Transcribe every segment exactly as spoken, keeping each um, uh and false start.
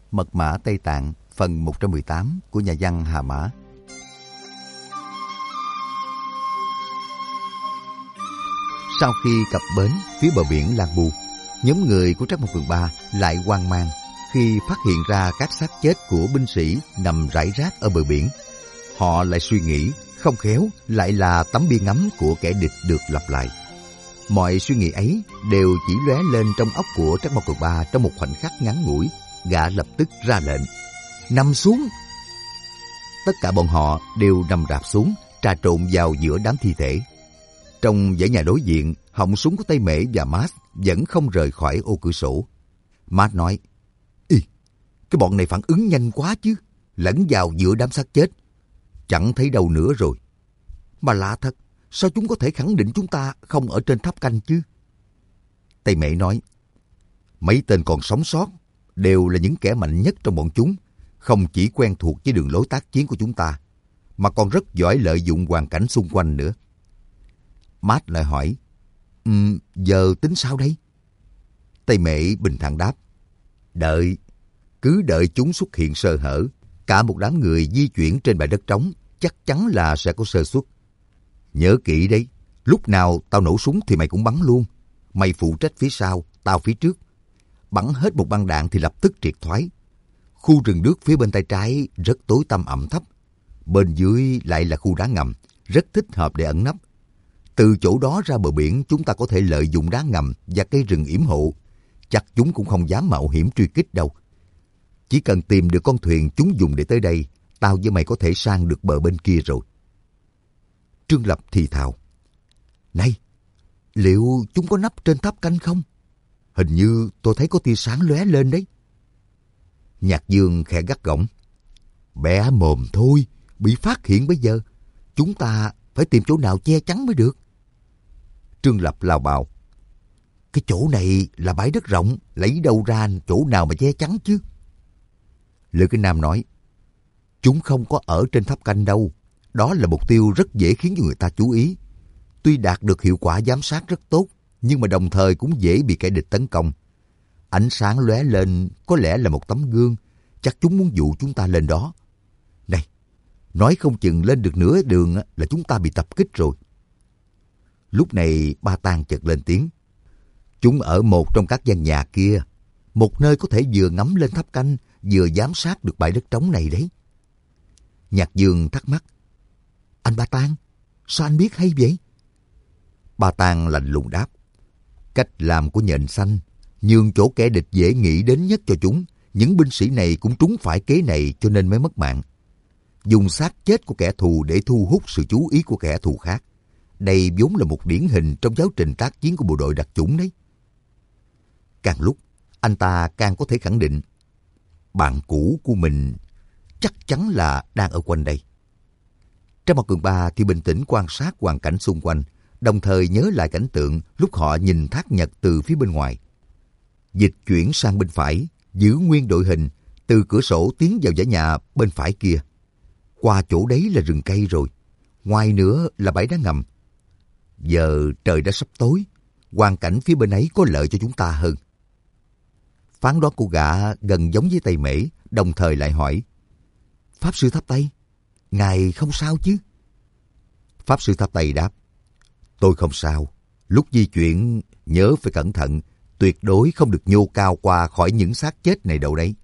Mật mã Tây Tạng phần một trăm mười tám của nhà văn Hà Mã. Sau khi cập bến phía bờ biển Lan Bu, nhóm người của Trắc Mộc Cường Ba lại hoang mang khi phát hiện ra các xác chết của binh sĩ nằm rải rác ở bờ biển. Họ lại suy nghĩ, không khéo lại là tấm bia ngắm của kẻ địch được lặp lại. Mọi suy nghĩ ấy đều chỉ lóe lên trong óc của Trắc Mộc Cường Ba trong một khoảnh khắc ngắn ngủi. Gã lập tức ra lệnh, nằm xuống. Tất cả bọn họ đều nằm rạp xuống, trà trộn vào giữa đám thi thể. Trong dãy nhà đối diện, họng súng của Tây Mễ và Mát vẫn không rời khỏi ô cửa sổ. Mát nói, Ý, cái bọn này phản ứng nhanh quá chứ, lẫn vào giữa đám xác chết. Chẳng thấy đâu nữa rồi. Mà lạ thật, sao chúng có thể khẳng định chúng ta không ở trên tháp canh chứ? Tây Mễ nói, mấy tên còn sống sót đều là những kẻ mạnh nhất trong bọn chúng, không chỉ quen thuộc với đường lối tác chiến của chúng ta, mà còn rất giỏi lợi dụng hoàn cảnh xung quanh nữa. Mát lại hỏi, um, giờ tính sao đây? Tây Mễ bình thản đáp, đợi, cứ đợi chúng xuất hiện sơ hở. Cả một đám người di chuyển trên bãi đất trống, chắc chắn là sẽ có sơ suất. Nhớ kỹ đấy, lúc nào tao nổ súng thì mày cũng bắn luôn. Mày phụ trách phía sau, tao phía trước. Bắn hết một băng đạn thì lập tức triệt thoái. Khu rừng nước phía bên tay trái rất tối tăm ẩm thấp. Bên dưới lại là khu đá ngầm, rất thích hợp để ẩn nấp. Từ chỗ đó ra bờ biển chúng ta có thể lợi dụng đá ngầm và cây rừng yểm hộ. Chắc chúng cũng không dám mạo hiểm truy kích đâu. Chỉ cần tìm được con thuyền chúng dùng để tới đây, tao với mày có thể sang được bờ bên kia rồi. Trương Lập thì thào, này, liệu chúng có nấp trên tháp canh không? Hình như tôi thấy có tia sáng lóe lên đấy. Nhạc Dương khẽ gắt gỏng, bẻ mồm thôi, bị phát hiện bây giờ. Chúng ta phải tìm chỗ nào che chắn mới được. Trương Lập lào bào, cái chỗ này là bãi đất rộng, lấy đâu ra chỗ nào mà che chắn chứ? Lữ Kinh Nam nói, chúng không có ở trên tháp canh đâu. Đó là mục tiêu rất dễ khiến cho người ta chú ý. Tuy đạt được hiệu quả giám sát rất tốt, nhưng mà đồng thời cũng dễ bị kẻ địch tấn công. Ánh sáng lóe lên có lẽ là một tấm gương, chắc chúng muốn dụ chúng ta lên đó. Này, nói không chừng lên được nửa đường là chúng ta bị tập kích rồi. Lúc này Ba Tang chợt lên tiếng, chúng ở một trong các gian nhà kia, một nơi có thể vừa ngắm lên tháp canh, vừa giám sát được bãi đất trống này đấy. Nhạc Dương thắc mắc, anh Ba Tang, sao anh biết hay vậy? Ba Tang lạnh lùng đáp, cách làm của nhện xanh, nhường chỗ kẻ địch dễ nghĩ đến nhất cho chúng. Những binh sĩ này cũng trúng phải kế này cho nên mới mất mạng. Dùng xác chết của kẻ thù để thu hút sự chú ý của kẻ thù khác. Đây vốn là một điển hình trong giáo trình tác chiến của bộ đội đặc chủng đấy. Càng lúc, anh ta càng có thể khẳng định, bạn cũ của mình chắc chắn là đang ở quanh đây. Trắc Mộc Cường Ba thì bình tĩnh quan sát hoàn cảnh xung quanh, đồng thời nhớ lại cảnh tượng lúc họ nhìn thác nhật từ phía bên ngoài. Dịch chuyển sang bên phải, giữ nguyên đội hình, từ cửa sổ tiến vào dãy nhà bên phải kia. Qua chỗ đấy là rừng cây rồi, ngoài nữa là bãi đá ngầm. Giờ trời đã sắp tối, hoàn cảnh phía bên ấy có lợi cho chúng ta hơn. Phán đoán của gã gần giống với Tây Mễ, đồng thời lại hỏi, Pháp Sư Tháp Tây, ngài không sao chứ? Pháp Sư Tháp Tây đáp, tôi không sao. Lúc di chuyển nhớ phải cẩn thận, tuyệt đối không được nhô cao qua khỏi những xác chết này đâu đấy.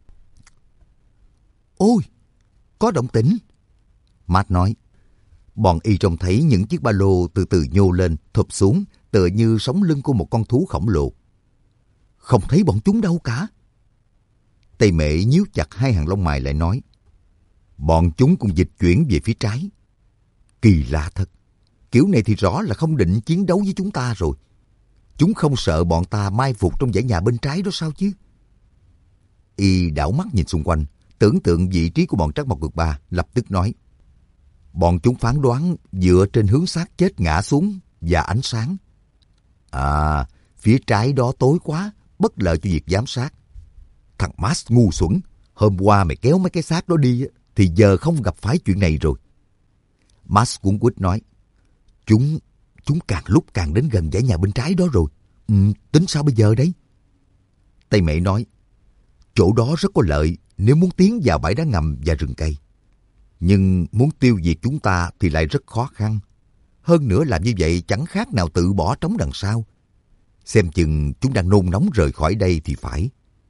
Ôi, có động tĩnh. Matt nói, bọn y trông thấy những chiếc ba lô từ từ nhô lên, thụp xuống, tựa như sống lưng của một con thú khổng lồ. Không thấy bọn chúng đâu cả. Tây Mễ nhíu chặt hai hàng lông mày lại nói, bọn chúng cũng dịch chuyển về phía trái. Kỳ lạ thật, kiểu này thì rõ là không định chiến đấu với chúng ta rồi. Chúng không sợ bọn ta mai phục trong dãy nhà bên trái đó sao chứ? Y đảo mắt nhìn xung quanh, tưởng tượng vị trí của bọn Trắc Mộc Cường Ba, lập tức nói, bọn chúng phán đoán dựa trên hướng xác chết ngã xuống và ánh sáng. À, phía trái đó tối quá, bất lợi cho việc giám sát. Thằng Max ngu xuẩn, hôm qua mày kéo mấy cái xác đó đi thì giờ không gặp phải chuyện này rồi. Max cuống quýt nói, Chúng, chúng càng lúc càng đến gần dãy nhà bên trái đó rồi. Ừ, tính sao bây giờ đấy? Tây Mễ nói, Chỗ đó rất có lợi nếu muốn tiến vào bãi đá ngầm và rừng cây. Nhưng muốn tiêu diệt chúng ta thì lại rất khó khăn. Hơn nữa làm như vậy chẳng khác nào tự bỏ trống đằng sau. Xem chừng chúng đang nôn nóng rời khỏi đây thì phải.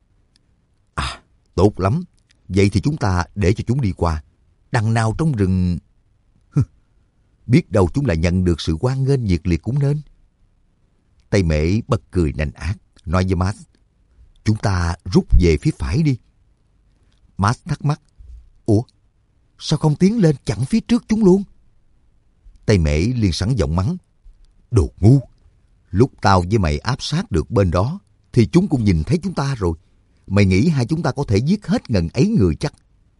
À, tốt lắm. Vậy thì chúng ta để cho chúng đi qua. Đằng nào trong rừng... Biết đâu chúng lại nhận được sự hoan nghênh nhiệt liệt cũng nên. Tây Mễ bật cười nành ác, nói với Max, chúng ta rút về phía phải đi. Max thắc mắc, ủa, sao không tiến lên chặn phía trước chúng luôn? Tây Mễ liền sẵn giọng mắng, đồ ngu, lúc tao với mày áp sát được bên đó, thì chúng cũng nhìn thấy chúng ta rồi. Mày nghĩ hai chúng ta có thể giết hết ngần ấy người chắc?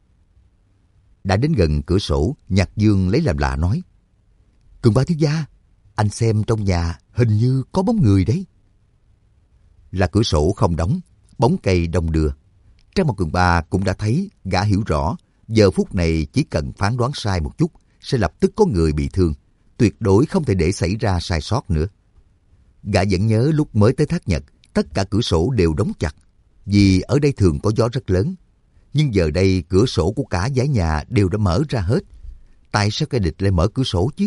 Đã đến gần cửa sổ, Nhạc Dương lấy làm lạ nói, Cường Ba thiếu gia, anh xem trong nhà hình như có bóng người đấy. Là cửa sổ không đóng, bóng cây đông đưa. Trang một Cường Ba cũng đã thấy, gã hiểu rõ, giờ phút này chỉ cần phán đoán sai một chút, sẽ lập tức có người bị thương, tuyệt đối không thể để xảy ra sai sót nữa. Gã vẫn nhớ lúc mới tới Thác Nhật, tất cả cửa sổ đều đóng chặt, vì ở đây thường có gió rất lớn. Nhưng giờ đây cửa sổ của cả dãy nhà đều đã mở ra hết. Tại sao kẻ địch lại mở cửa sổ chứ?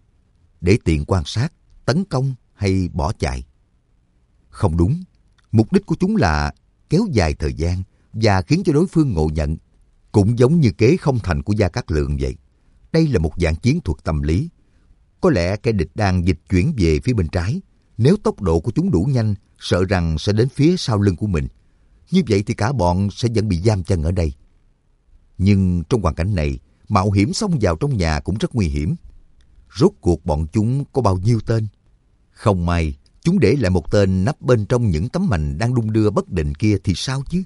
Để tiện quan sát, tấn công hay bỏ chạy? Không đúng, mục đích của chúng là kéo dài thời gian và khiến cho đối phương ngộ nhận. Cũng giống như kế không thành của Gia Cát Lượng vậy. Đây là một dạng chiến thuật tâm lý. Có lẽ kẻ địch đang dịch chuyển về phía bên trái. Nếu tốc độ của chúng đủ nhanh, sợ rằng sẽ đến phía sau lưng của mình. Như vậy thì cả bọn sẽ vẫn bị giam chân ở đây. Nhưng trong hoàn cảnh này, mạo hiểm xông vào trong nhà cũng rất nguy hiểm. Rốt cuộc bọn chúng có bao nhiêu tên? Không may, chúng để lại một tên nấp bên trong những tấm mành đang đung đưa bất định kia thì sao chứ?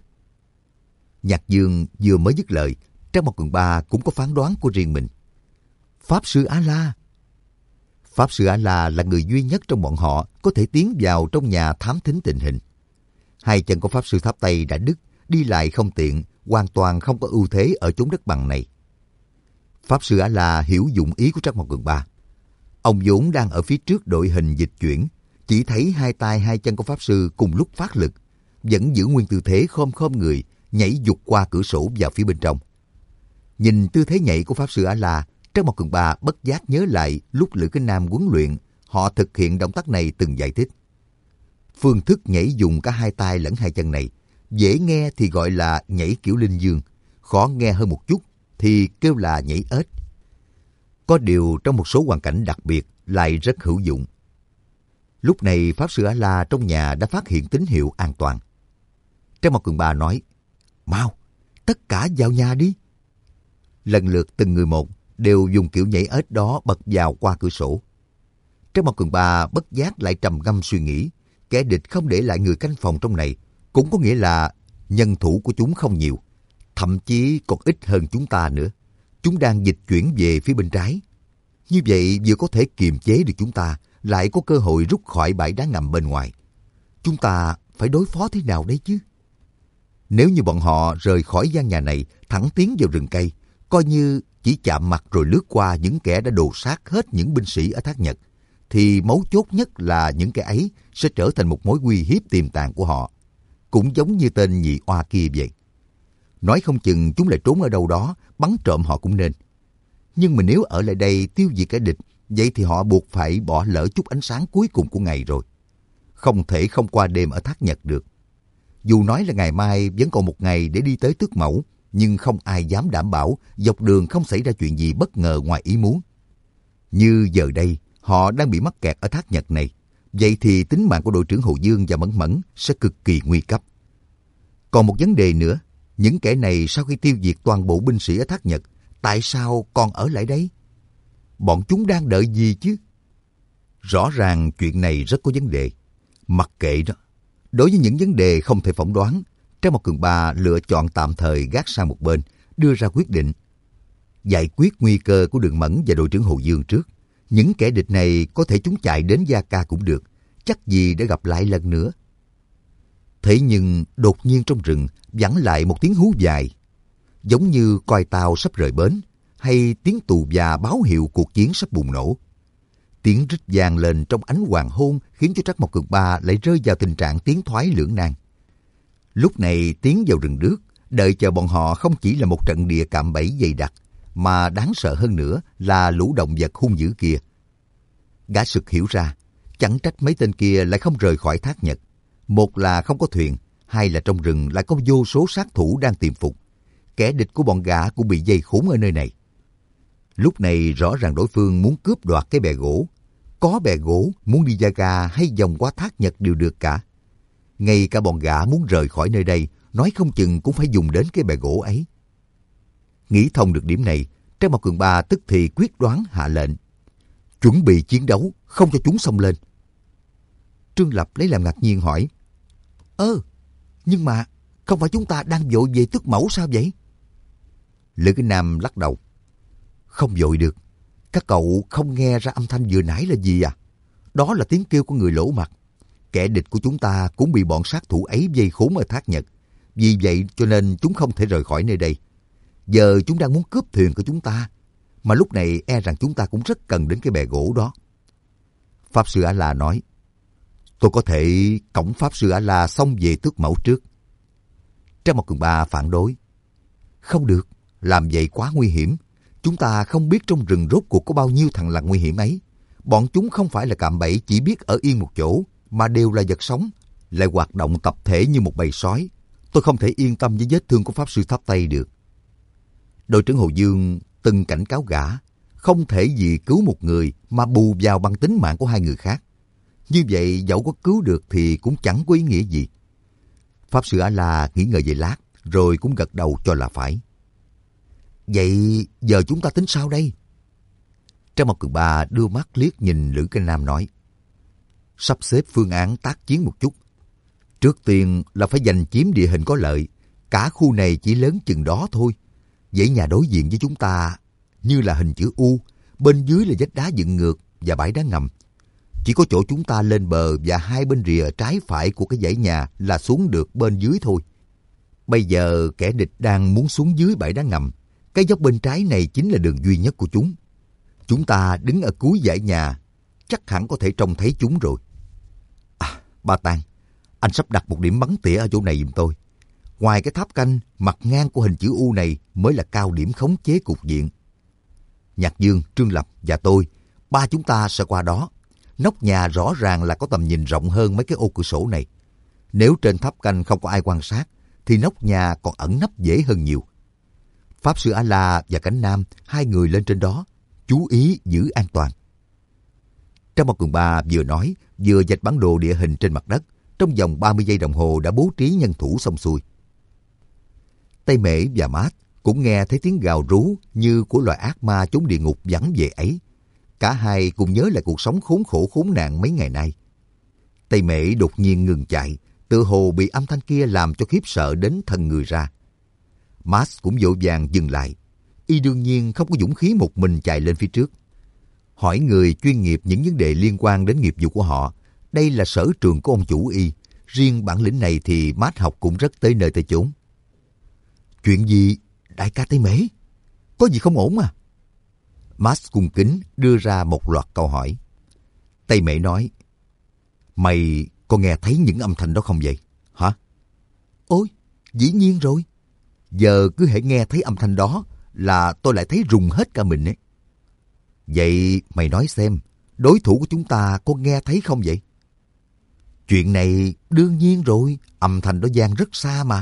Nhạc Dương vừa mới dứt lời, Trang Một Cường Ba cũng có phán đoán của riêng mình. Pháp Sư Á-La. Pháp Sư Á-La là người duy nhất trong bọn họ có thể tiến vào trong nhà thám thính tình hình. Hai chân của Pháp Sư Tháp Tây đã đứt, đi lại không tiện, hoàn toàn không có ưu thế ở chốn đất bằng này. Pháp Sư Á-La hiểu dụng ý của Trác Mộc Cường Ba. Ông vốn đang ở phía trước đội hình dịch chuyển, chỉ thấy hai tay hai chân của Pháp Sư cùng lúc phát lực, vẫn giữ nguyên tư thế khom khom người, nhảy vụt qua cửa sổ vào phía bên trong. Nhìn tư thế nhảy của Pháp Sư Á-La, Trác Mộc Cường Ba bất giác nhớ lại lúc Lữ Kinh Nam huấn luyện, họ thực hiện động tác này từng giải thích. Phương thức nhảy dùng cả hai tay lẫn hai chân này, dễ nghe thì gọi là nhảy kiểu linh dương, khó nghe hơn một chút thì kêu là nhảy ếch. Có điều trong một số hoàn cảnh đặc biệt lại rất hữu dụng. Lúc này Pháp Sư Á-La trong nhà đã phát hiện tín hiệu an toàn. Trác Mộc Cường Ba nói, mau, tất cả vào nhà đi. Lần lượt từng người một đều dùng kiểu nhảy ếch đó bật vào qua cửa sổ. Trác Mộc Cường Ba bất giác lại trầm ngâm suy nghĩ, kẻ địch không để lại người canh phòng trong này, cũng có nghĩa là nhân thủ của chúng không nhiều, thậm chí còn ít hơn chúng ta nữa. Chúng đang dịch chuyển về phía bên trái. Như vậy vừa có thể kiềm chế được chúng ta, lại có cơ hội rút khỏi bãi đá ngầm bên ngoài. Chúng ta phải đối phó thế nào đấy chứ? Nếu như bọn họ rời khỏi gian nhà này, thẳng tiến vào rừng cây, coi như chỉ chạm mặt rồi lướt qua những kẻ đã đồ sát hết những binh sĩ ở Thác Nhật, thì mấu chốt nhất là những kẻ ấy sẽ trở thành một mối uy hiếp tiềm tàng của họ. Cũng giống như tên nhị oa kia vậy. Nói không chừng chúng lại trốn ở đâu đó, bắn trộm họ cũng nên. Nhưng mà nếu ở lại đây tiêu diệt kẻ địch, vậy thì họ buộc phải bỏ lỡ chút ánh sáng cuối cùng của ngày rồi. Không thể không qua đêm ở Thác Nhật được. Dù nói là ngày mai vẫn còn một ngày để đi tới Tước Mẫu, nhưng không ai dám đảm bảo dọc đường không xảy ra chuyện gì bất ngờ ngoài ý muốn. Như giờ đây, họ đang bị mắc kẹt ở Thác Nhật này, vậy thì tính mạng của đội trưởng Hồ Dương và Mẫn Mẫn sẽ cực kỳ nguy cấp. Còn một vấn đề nữa, những kẻ này sau khi tiêu diệt toàn bộ binh sĩ ở Thác Nhật, tại sao còn ở lại đây? Bọn chúng đang đợi gì chứ? Rõ ràng chuyện này rất có vấn đề. Mặc kệ đó. Đối với những vấn đề không thể phỏng đoán, Trác Mộc Cường Ba lựa chọn tạm thời gác sang một bên, đưa ra quyết định. Giải quyết nguy cơ của Đường Mẫn và đội trưởng Hồ Dương trước. Những kẻ địch này có thể chúng chạy đến Gia Ca cũng được, chắc gì để gặp lại lần nữa. Thế nhưng đột nhiên trong rừng vẳng lại một tiếng hú dài, giống như coi tàu sắp rời bến, hay tiếng tù và báo hiệu cuộc chiến sắp bùng nổ. Tiếng rít vang lên trong ánh hoàng hôn khiến cho Trác Mộc Cường Ba lại rơi vào tình trạng tiến thoái lưỡng nan. Lúc này tiến vào rừng đước, đợi chờ bọn họ không chỉ là một trận địa cạm bẫy dày đặc, mà đáng sợ hơn nữa là lũ động vật hung dữ kia. Gã sực hiểu ra, chẳng trách mấy tên kia lại không rời khỏi Thác Nhật. Một là không có thuyền, hai là trong rừng lại có vô số sát thủ đang tiềm phục. Kẻ địch của bọn gã cũng bị dây khốn ở nơi này. Lúc này rõ ràng đối phương muốn cướp đoạt cái bè gỗ. Có bè gỗ, muốn đi ra ga hay vòng qua Thác Nhật đều được cả. Ngay cả bọn gã muốn rời khỏi nơi đây, nói không chừng cũng phải dùng đến cái bè gỗ ấy. Nghĩ thông được điểm này, Trang Mộc Cường Ba tức thì quyết đoán hạ lệnh. Chuẩn bị chiến đấu, không cho chúng xông lên. Trương Lập lấy làm ngạc nhiên hỏi. Ơ, nhưng mà không phải chúng ta đang vội về Tước Mẫu sao vậy? Lữ Kinh Nam lắc đầu. Không vội được. Các cậu không nghe ra âm thanh vừa nãy là gì à? Đó là tiếng kêu của người lỗ mặt. Kẻ địch của chúng ta cũng bị bọn sát thủ ấy vây khốn ở Thác Nhật. Vì vậy cho nên chúng không thể rời khỏi nơi đây. Giờ chúng đang muốn cướp thuyền của chúng ta. Mà lúc này e rằng chúng ta cũng rất cần đến cái bè gỗ đó. Pháp Sư A-la nói. Tôi có thể cõng Pháp Sư A-la xông về Tước Mẫu trước. Trang Mộc Cường Ba phản đối. Không được, làm vậy quá nguy hiểm. Chúng ta không biết trong rừng rốt cuộc có bao nhiêu thằng lằn nguy hiểm ấy. Bọn chúng không phải là cạm bẫy chỉ biết ở yên một chỗ, mà đều là vật sống, lại hoạt động tập thể như một bầy sói. Tôi không thể yên tâm với vết thương của Pháp Sư Tháp Tây được. Đội trưởng Hồ Dương từng cảnh cáo gã, không thể vì cứu một người mà bù vào bằng tính mạng của hai người khác. Như vậy dẫu có cứu được thì cũng chẳng có ý nghĩa gì. Pháp Sư A-la nghĩ ngợi về lát, rồi cũng gật đầu cho là phải. Vậy giờ chúng ta tính sao đây? Trang Mộc Cường Ba đưa mắt liếc nhìn Lữ Kinh Nam nói. Sắp xếp phương án tác chiến một chút. Trước tiên là phải giành chiếm địa hình có lợi. Cả khu này chỉ lớn chừng đó thôi. Dãy nhà đối diện với chúng ta như là hình chữ U, bên dưới là vách đá dựng ngược và bãi đá ngầm. Chỉ có chỗ chúng ta lên bờ và hai bên rìa trái phải của cái dãy nhà là xuống được bên dưới thôi. Bây giờ kẻ địch đang muốn xuống dưới bãi đá ngầm. Cái dốc bên trái này chính là đường duy nhất của chúng. Chúng ta đứng ở cuối dãy nhà, chắc hẳn có thể trông thấy chúng rồi. À, Ba Tang, anh sắp đặt một điểm bắn tỉa ở chỗ này giùm tôi. Ngoài cái tháp canh, mặt ngang của hình chữ U này mới là cao điểm khống chế cục diện. Nhạc Dương, Trương Lập và tôi, ba chúng ta sẽ qua đó. Nóc nhà rõ ràng là có tầm nhìn rộng hơn mấy cái ô cửa sổ này. Nếu trên tháp canh không có ai quan sát, thì nóc nhà còn ẩn nấp dễ hơn nhiều. Pháp Sư A-la và Cảnh Nam, hai người lên trên đó, chú ý giữ an toàn. Trang Mộc Cường Ba vừa nói, vừa vạch bản đồ địa hình trên mặt đất, trong vòng ba mươi giây đồng hồ đã bố trí nhân thủ xong xuôi. Tây Mễ và Mát cũng nghe thấy tiếng gào rú như của loài ác ma trốn địa ngục vắng về ấy. Cả hai cùng nhớ lại cuộc sống khốn khổ khốn nạn mấy ngày nay. Tây Mễ đột nhiên ngừng chạy, tự hồ bị âm thanh kia làm cho khiếp sợ đến thần người ra. Mát cũng vội vàng dừng lại. Y đương nhiên không có dũng khí một mình chạy lên phía trước. Hỏi người chuyên nghiệp những vấn đề liên quan đến nghiệp vụ của họ. Đây là sở trường của ông chủ Y. Riêng bản lĩnh này thì Mát học cũng rất tới nơi tới chốn. Chuyện gì, đại ca Tây Mễ? Có gì không ổn à? Mát cung kính đưa ra một loạt câu hỏi. Tây Mễ nói, mày có nghe thấy những âm thanh đó không vậy? Hả? Ôi, dĩ nhiên rồi. Giờ cứ hễ nghe thấy âm thanh đó là tôi lại thấy rùng hết cả mình ấy. Vậy mày nói xem, đối thủ của chúng ta có nghe thấy không vậy? Chuyện này đương nhiên rồi, âm thanh đó vang rất xa mà.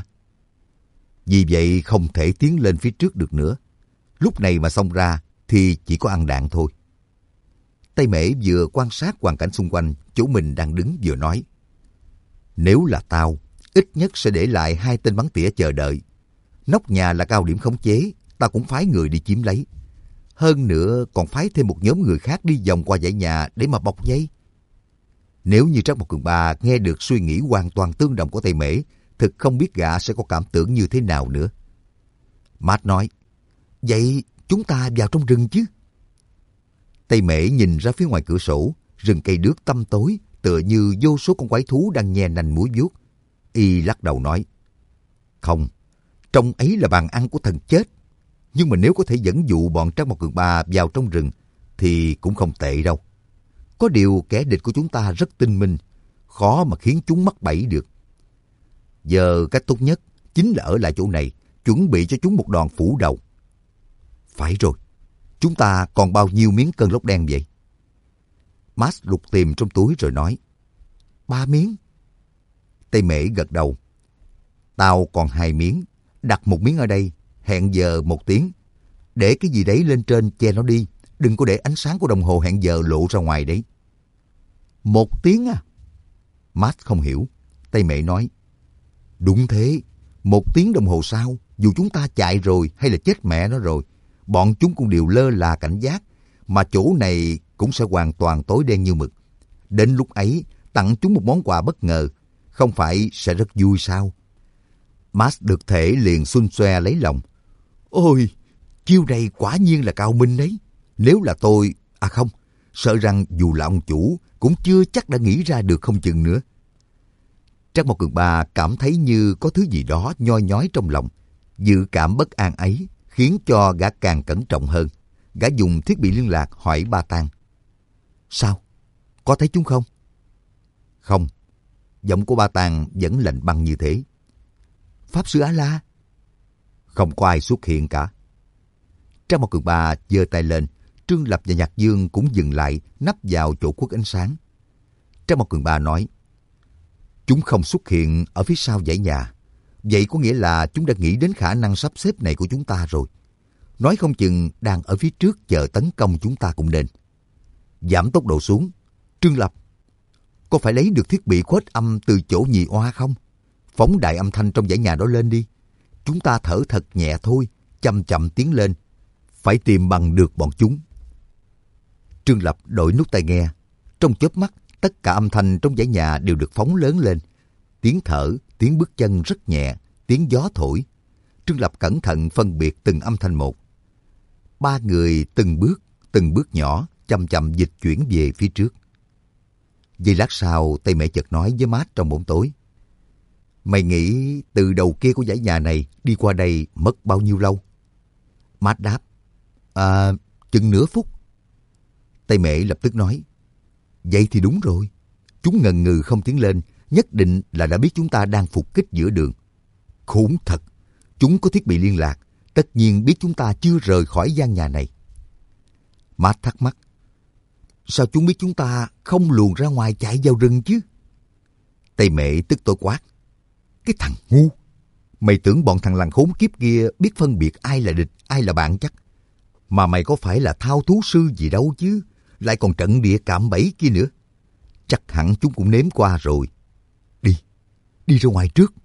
Vì vậy không thể tiến lên phía trước được nữa. Lúc này mà xông ra thì chỉ có ăn đạn thôi. Tây Mễ vừa quan sát hoàn cảnh xung quanh chỗ mình đang đứng vừa nói. Nếu là tao, ít nhất sẽ để lại hai tên bắn tỉa chờ đợi. Nóc nhà là cao điểm khống chế, tao cũng phái người đi chiếm lấy. Hơn nữa còn phái thêm một nhóm người khác đi vòng qua dãy nhà để mà bọc dây. Nếu như Trác Mộc Cường Ba nghe được suy nghĩ hoàn toàn tương đồng của Tây Mễ, thực không biết gã sẽ có cảm tưởng như thế nào nữa. Mát nói, vậy chúng ta vào trong rừng chứ? Tây Mễ nhìn ra phía ngoài cửa sổ, rừng cây đước tăm tối, tựa như vô số con quái thú đang nhe nanh múa vuốt. Y lắc đầu nói, không, trong ấy là bàn ăn của thần chết. Nhưng mà nếu có thể dẫn dụ bọn Trác Mộc Cường Ba vào trong rừng, thì cũng không tệ đâu. Có điều kẻ địch của chúng ta rất tinh minh, khó mà khiến chúng mắc bẫy được. Giờ cách tốt nhất chính là ở lại chỗ này, chuẩn bị cho chúng một đòn phủ đầu. Phải rồi, chúng ta còn bao nhiêu miếng cân lốc đen vậy? Max lục tìm trong túi rồi nói. Ba miếng. Tây Mễ gật đầu. Tao còn hai miếng, đặt một miếng ở đây, hẹn giờ một tiếng. Để cái gì đấy lên trên che nó đi, đừng có để ánh sáng của đồng hồ hẹn giờ lộ ra ngoài đấy. Một tiếng à? Max không hiểu. Tây Mễ nói. Đúng thế, một tiếng đồng hồ sau, dù chúng ta chạy rồi hay là chết mẹ nó rồi, bọn chúng cũng đều lơ là cảnh giác, mà chỗ này cũng sẽ hoàn toàn tối đen như mực. Đến lúc ấy, tặng chúng một món quà bất ngờ, không phải sẽ rất vui sao? Max được thể liền xuân xoe lấy lòng. Ôi, chiêu này quả nhiên là cao minh đấy. Nếu là tôi, à không, sợ rằng dù là ông chủ cũng chưa chắc đã nghĩ ra được không chừng nữa. Trác Mộc Cường Ba cảm thấy như có thứ gì đó nhoi nhói trong lòng. Dự cảm bất an ấy khiến cho gã càng cẩn trọng hơn. Gã dùng thiết bị liên lạc hỏi Ba Tang. Sao? Có thấy chúng không? Không. Giọng của Ba Tang vẫn lạnh băng như thế. Pháp sư A-la? Không có ai xuất hiện cả. Trác Mộc Cường Ba giơ tay lên. Trương Lập và Nhạc Dương cũng dừng lại, nấp vào chỗ khuất ánh sáng. Trác Mộc Cường Ba nói. Chúng không xuất hiện ở phía sau dãy nhà. Vậy có nghĩa là chúng đã nghĩ đến khả năng sắp xếp này của chúng ta rồi. Nói không chừng đang ở phía trước chờ tấn công chúng ta cũng nên. Giảm tốc độ xuống. Trương Lập, có phải lấy được thiết bị khuếch âm từ chỗ nhì oa không? Phóng đại âm thanh trong dãy nhà đó lên đi. Chúng ta thở thật nhẹ thôi, chậm chậm tiến lên. Phải tìm bằng được bọn chúng. Trương Lập đổi nút tai nghe. Trong chớp mắt, tất cả âm thanh trong dãy nhà đều được phóng lớn lên. Tiếng thở, tiếng bước chân rất nhẹ, tiếng gió thổi. Trương Lập cẩn thận phân biệt từng âm thanh một. Ba người từng bước, từng bước nhỏ, chậm chậm dịch chuyển về phía trước. Giây lát sau, Tây Mẹ chợt nói với Matt trong bóng tối. Mày nghĩ từ đầu kia của dãy nhà này đi qua đây mất bao nhiêu lâu? Matt đáp. À, chừng nửa phút. Tây Mẹ lập tức nói. Vậy thì đúng rồi. Chúng ngần ngừ không tiến lên, nhất định là đã biết chúng ta đang phục kích giữa đường. Khốn thật. Chúng có thiết bị liên lạc, tất nhiên biết chúng ta chưa rời khỏi gian nhà này. Matt thắc mắc. Sao chúng biết chúng ta không luồn ra ngoài chạy vào rừng chứ? Tây Mẹ tức tối quát. Cái thằng ngu! Mày tưởng bọn thằng lằn khốn kiếp kia biết phân biệt ai là địch, ai là bạn chắc. Mà mày có phải là thao thú sư gì đâu chứ, lại còn trận địa cạm bẫy kia nữa. Chắc hẳn chúng cũng nếm qua rồi. Đi, đi ra ngoài trước.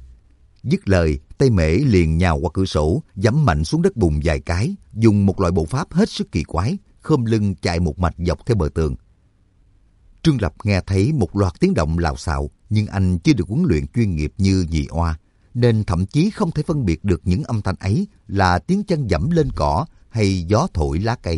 Dứt lời, Tây Mễ liền nhào qua cửa sổ, giẫm mạnh xuống đất bùn vài cái, dùng một loại bộ pháp hết sức kỳ quái, khom lưng chạy một mạch dọc theo bờ tường. Trương Lập nghe thấy một loạt tiếng động lạo xạo, nhưng anh chưa được huấn luyện chuyên nghiệp như nhị oa, nên thậm chí không thể phân biệt được những âm thanh ấy là tiếng chân dẫm lên cỏ hay gió thổi lá cây.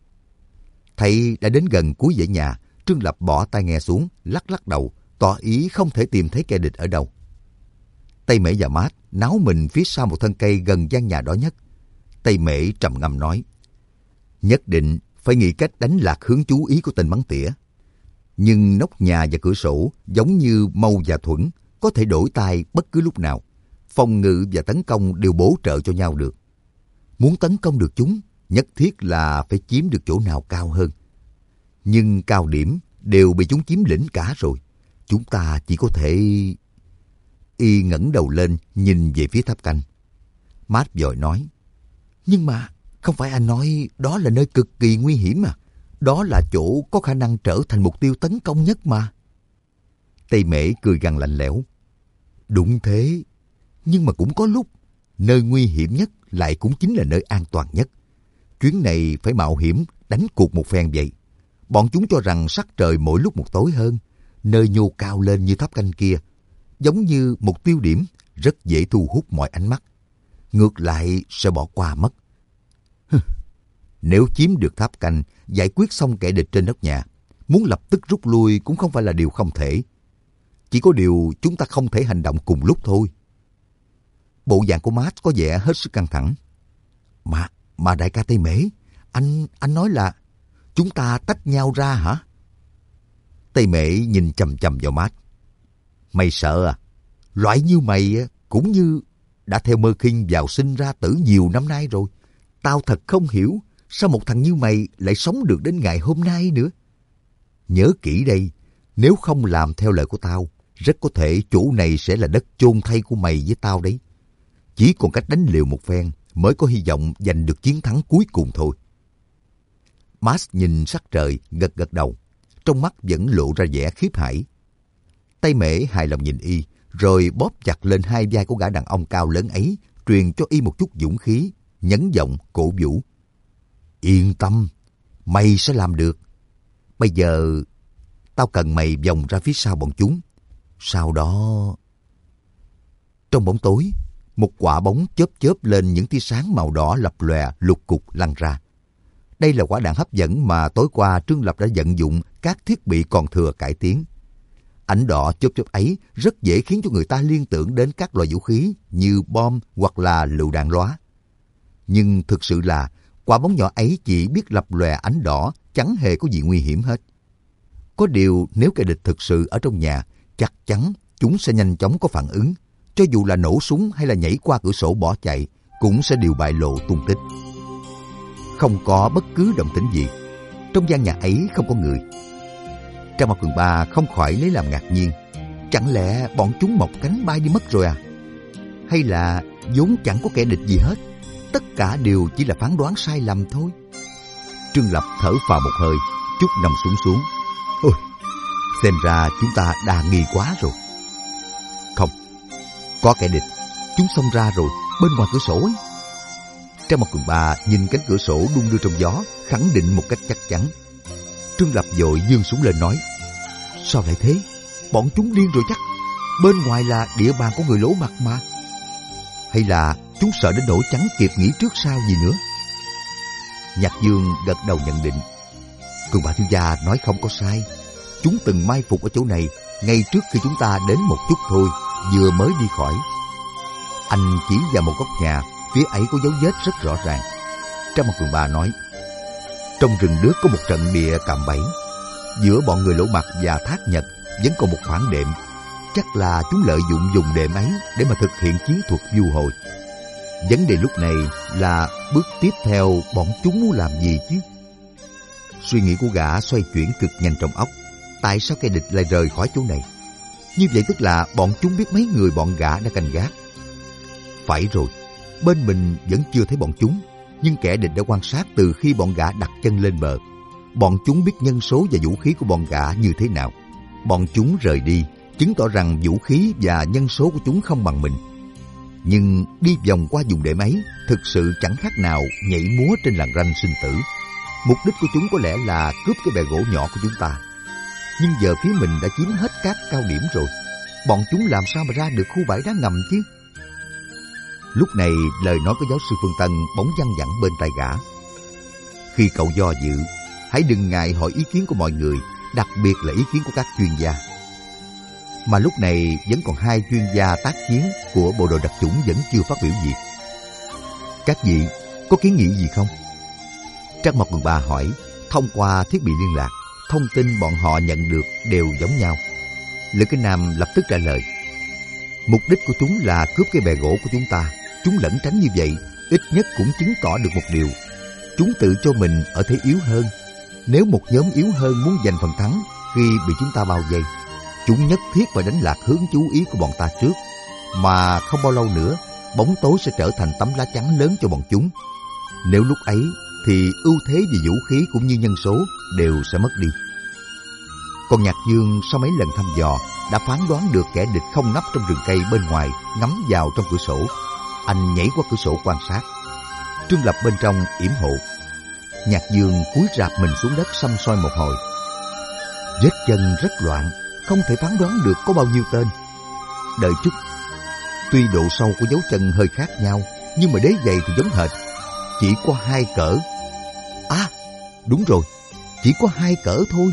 Thấy đã đến gần cuối dãy nhà, Trương Lập bỏ tai nghe xuống, lắc lắc đầu, tỏ ý không thể tìm thấy kẻ địch ở đâu. Tây Mễ và Matt náo mình phía sau một thân cây gần gian nhà đó nhất. Tây Mễ trầm ngâm nói. Nhất định phải nghĩ cách đánh lạc hướng chú ý của tên bắn tỉa. Nhưng nóc nhà và cửa sổ giống như mâu và thuẫn, có thể đổi tay bất cứ lúc nào. Phòng ngự và tấn công đều bổ trợ cho nhau được. Muốn tấn công được chúng, nhất thiết là phải chiếm được chỗ nào cao hơn. Nhưng cao điểm đều bị chúng chiếm lĩnh cả rồi. Chúng ta chỉ có thể... Y ngẩng đầu lên nhìn về phía tháp canh. Matt vội nói. Nhưng mà không phải anh nói đó là nơi cực kỳ nguy hiểm mà. Đó là chỗ có khả năng trở thành mục tiêu tấn công nhất mà. Tây Mễ cười gằn lạnh lẽo. Đúng thế. Nhưng mà cũng có lúc nơi nguy hiểm nhất lại cũng chính là nơi an toàn nhất. Chuyến này phải mạo hiểm đánh cuộc một phen vậy. Bọn chúng cho rằng sắc trời mỗi lúc một tối hơn. Nơi nhô cao lên như tháp canh kia, giống như một tiêu điểm rất dễ thu hút mọi ánh mắt. Ngược lại sẽ bỏ qua mất. Nếu chiếm được tháp canh, giải quyết xong kẻ địch trên nóc nhà, muốn lập tức rút lui cũng không phải là điều không thể. Chỉ có điều chúng ta không thể hành động cùng lúc thôi. Bộ dạng của Matt có vẻ hết sức căng thẳng. Mà, mà đại ca Tây Mễ, anh, anh nói là chúng ta tách nhau ra hả? Tây Mễ nhìn chằm chằm vào Matt. Mày sợ à? Loại như mày cũng như đã theo Mơ Kinh vào sinh ra tử nhiều năm nay rồi. Tao thật không hiểu sao một thằng như mày lại sống được đến ngày hôm nay nữa. Nhớ kỹ đây, nếu không làm theo lời của tao, rất có thể chỗ này sẽ là đất chôn thay của mày với tao đấy. Chỉ còn cách đánh liều một phen mới có hy vọng giành được chiến thắng cuối cùng thôi. Max nhìn sắc trời, gật gật đầu. Trong mắt vẫn lộ ra vẻ khiếp hãi. Tay Mễ hài lòng nhìn y, rồi bóp chặt lên hai vai của gã đàn ông cao lớn ấy, truyền cho y một chút dũng khí, nhấn giọng cổ vũ. Yên tâm, mày sẽ làm được. Bây giờ, tao cần mày vòng ra phía sau bọn chúng. Sau đó... Trong bóng tối, một quả bóng chớp chớp lên những tia sáng màu đỏ lập lòe lục cục lăn ra. Đây là quả đạn hấp dẫn mà tối qua Trương Lập đã vận dụng các thiết bị còn thừa cải tiến. Ánh đỏ chớp chớp ấy rất dễ khiến cho người ta liên tưởng đến các loại vũ khí như bom hoặc là lựu đạn lóa. Nhưng thực sự là quả bóng nhỏ ấy chỉ biết lập lòe ánh đỏ, chẳng hề có gì nguy hiểm hết. Có điều nếu kẻ địch thực sự ở trong nhà, chắc chắn chúng sẽ nhanh chóng có phản ứng. Cho dù là nổ súng hay là nhảy qua cửa sổ bỏ chạy, cũng sẽ đều bại lộ tung tích. Không có bất cứ động tĩnh gì. Trong gian nhà ấy không có người. Trang Mặt Cường Ba không khỏi lấy làm ngạc nhiên. Chẳng lẽ bọn chúng mọc cánh bay đi mất rồi à? Hay là vốn chẳng có kẻ địch gì hết? Tất cả đều chỉ là phán đoán sai lầm thôi. Trương Lập thở phào một hơi, chút nằm xuống xuống. Ôi, xem ra chúng ta đa nghi quá rồi. Không, có kẻ địch. Chúng xông ra rồi, bên ngoài cửa sổ ấy. Trang Mặt Cường Ba nhìn cánh cửa sổ đung đưa trong gió, khẳng định một cách chắc chắn. Trương Lập vội giương súng lên nói, sao lại thế? Bọn chúng điên rồi chắc. Bên ngoài là địa bàn của người lỗ mặt mà. Hay là chúng sợ đến nỗi chẳng kịp nghĩ trước sau gì nữa? Nhạc Dương gật đầu nhận định. Cường Ba thiếu gia nói không có sai. Chúng từng mai phục ở chỗ này ngay trước khi chúng ta đến một chút thôi, vừa mới đi khỏi. Anh chỉ vào một góc nhà, phía ấy có dấu vết rất rõ ràng. Trang Mặt Cường Ba nói, trong rừng đước có một trận địa cạm bẫy. Giữa bọn người lỗ mặt và Thác Nhật vẫn còn một khoảng đệm. Chắc là chúng lợi dụng dùng đệm ấy để mà thực hiện chiến thuật vưu hồi. Vấn đề lúc này là bước tiếp theo bọn chúng muốn làm gì chứ? Suy nghĩ của gã xoay chuyển cực nhanh trong óc. Tại sao kẻ địch lại rời khỏi chỗ này? Như vậy tức là bọn chúng biết mấy người bọn gã đã canh gác. Phải rồi, bên mình vẫn chưa thấy bọn chúng, nhưng kẻ địch đã quan sát từ khi bọn gã đặt chân lên bờ. Bọn chúng biết nhân số và vũ khí của bọn gã như thế nào. Bọn chúng rời đi, chứng tỏ rằng vũ khí và nhân số của chúng không bằng mình. Nhưng đi vòng qua vùng đệm ấy thực sự chẳng khác nào nhảy múa trên làn ranh sinh tử. Mục đích của chúng có lẽ là cướp cái bè gỗ nhỏ của chúng ta. Nhưng giờ phía mình đã chiếm hết các cao điểm rồi. Bọn chúng làm sao mà ra được khu bãi đá ngầm chứ? Lúc này lời nói của giáo sư Phương Tân bỗng văng vẳng bên tai gã. Khi cậu do dự, hãy đừng ngại hỏi ý kiến của mọi người, đặc biệt là ý kiến của các chuyên gia. Mà lúc này vẫn còn hai chuyên gia tác chiến của bộ đội đặc chủng vẫn chưa phát biểu gì. Các vị có kiến nghị gì không? Trang Mặt Cường Ba hỏi. Thông qua thiết bị liên lạc, thông tin bọn họ nhận được đều giống nhau. Lữ Kinh Nam lập tức trả lời. Mục đích của chúng là cướp cái bè gỗ của chúng ta. Chúng lẩn tránh như vậy, ít nhất cũng chứng tỏ được một điều. Chúng tự cho mình ở thế yếu hơn. Nếu một nhóm yếu hơn muốn giành phần thắng khi bị chúng ta bao vây, chúng nhất thiết phải đánh lạc hướng chú ý của bọn ta trước. Mà không bao lâu nữa, bóng tối sẽ trở thành tấm lá chắn lớn cho bọn chúng. Nếu lúc ấy thì ưu thế về vũ khí cũng như nhân số đều sẽ mất đi. Còn Nhạc Dương sau mấy lần thăm dò đã phán đoán được kẻ địch không nấp trong rừng cây bên ngoài, ngắm vào trong cửa sổ. Anh nhảy qua cửa sổ quan sát. Trương Lập bên trong yểm hộ. Nhạc Dương cúi rạp mình xuống đất xăm soi một hồi. Vết chân rất loạn, không thể phán đoán được có bao nhiêu tên. Đợi chút. Tuy độ sâu của dấu chân hơi khác nhau, nhưng mà đế giày thì giống hệt. Chỉ có hai cỡ. À, đúng rồi, chỉ có hai cỡ thôi.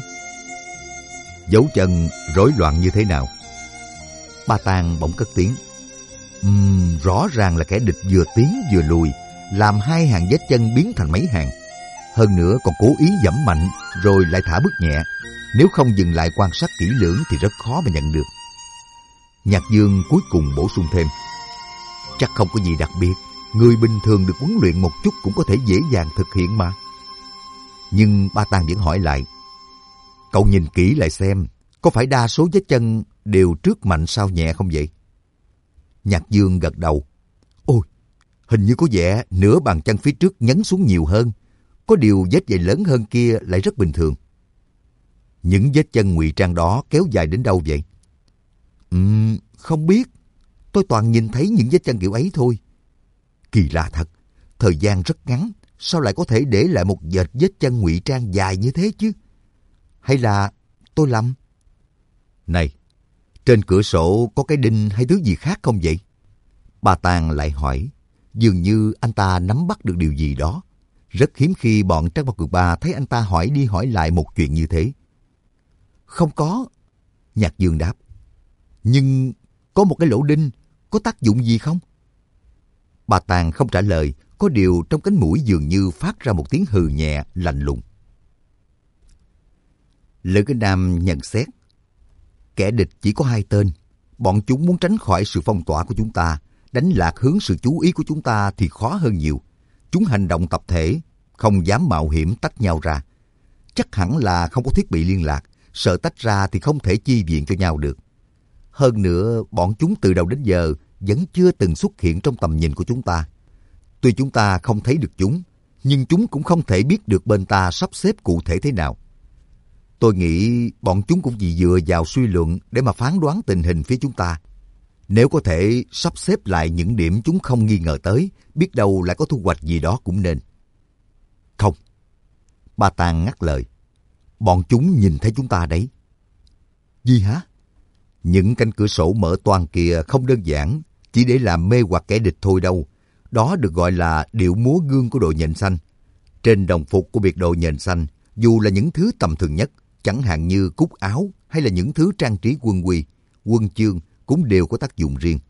Dấu chân rối loạn như thế nào? Ba Tàng bỗng cất tiếng. Uhm, rõ ràng là kẻ địch vừa tiến vừa lùi, làm hai hàng vết chân biến thành mấy hàng. Hơn nữa còn cố ý giẫm mạnh rồi lại thả bước nhẹ. Nếu không dừng lại quan sát kỹ lưỡng thì rất khó mà nhận được. Nhạc Dương cuối cùng bổ sung thêm. Chắc không có gì đặc biệt, người bình thường được huấn luyện một chút cũng có thể dễ dàng thực hiện mà. Nhưng Ba Tàng vẫn hỏi lại. Cậu nhìn kỹ lại xem, có phải đa số vết chân đều trước mạnh sau nhẹ không vậy? Nhạc Dương gật đầu. Ôi, hình như có vẻ nửa bàn chân phía trước nhấn xuống nhiều hơn. Có điều vết dày lớn hơn kia lại rất bình thường. Những vết chân ngụy trang đó kéo dài đến đâu vậy? Ừm, không biết. Tôi toàn nhìn thấy những vết chân kiểu ấy thôi. Kỳ lạ thật. Thời gian rất ngắn, sao lại có thể để lại một vệt vết chân ngụy trang dài như thế chứ? Hay là tôi lầm? Này, trên cửa sổ có cái đinh hay thứ gì khác không vậy? Ba Tàng lại hỏi. Dường như anh ta nắm bắt được điều gì đó. Rất hiếm khi bọn Trắc Mộc Cường Ba thấy anh ta hỏi đi hỏi lại một chuyện như thế. Không có. Nhạc Dương đáp. Nhưng có một cái lỗ đinh, có tác dụng gì không? Ba Tàng không trả lời, có điều trong cánh mũi dường như phát ra một tiếng hừ nhẹ, lạnh lùng. Lữ Cái Nam nhận xét. Kẻ địch chỉ có hai tên. Bọn chúng muốn tránh khỏi sự phong tỏa của chúng ta, đánh lạc hướng sự chú ý của chúng ta thì khó hơn nhiều. Chúng hành động tập thể, không dám mạo hiểm tách nhau ra. Chắc hẳn là không có thiết bị liên lạc, sợ tách ra thì không thể chi viện cho nhau được. Hơn nữa, bọn chúng từ đầu đến giờ vẫn chưa từng xuất hiện trong tầm nhìn của chúng ta. Tuy chúng ta không thấy được chúng, nhưng chúng cũng không thể biết được bên ta sắp xếp cụ thể thế nào. Tôi nghĩ bọn chúng cũng chỉ dựa vào suy luận để mà phán đoán tình hình phía chúng ta. Nếu có thể sắp xếp lại những điểm chúng không nghi ngờ tới, biết đâu lại có thu hoạch gì đó cũng nên. Không. Ba Tàng ngắt lời. Bọn chúng nhìn thấy chúng ta đấy. Gì hả? Những cánh cửa sổ mở toang kia không đơn giản, chỉ để làm mê hoặc kẻ địch thôi đâu. Đó được gọi là điệu múa gương của đội nhện xanh. Trên đồng phục của biệt đội nhện xanh, dù là những thứ tầm thường nhất, chẳng hạn như cúc áo hay là những thứ trang trí quân quy, quân chương cũng đều có tác dụng riêng.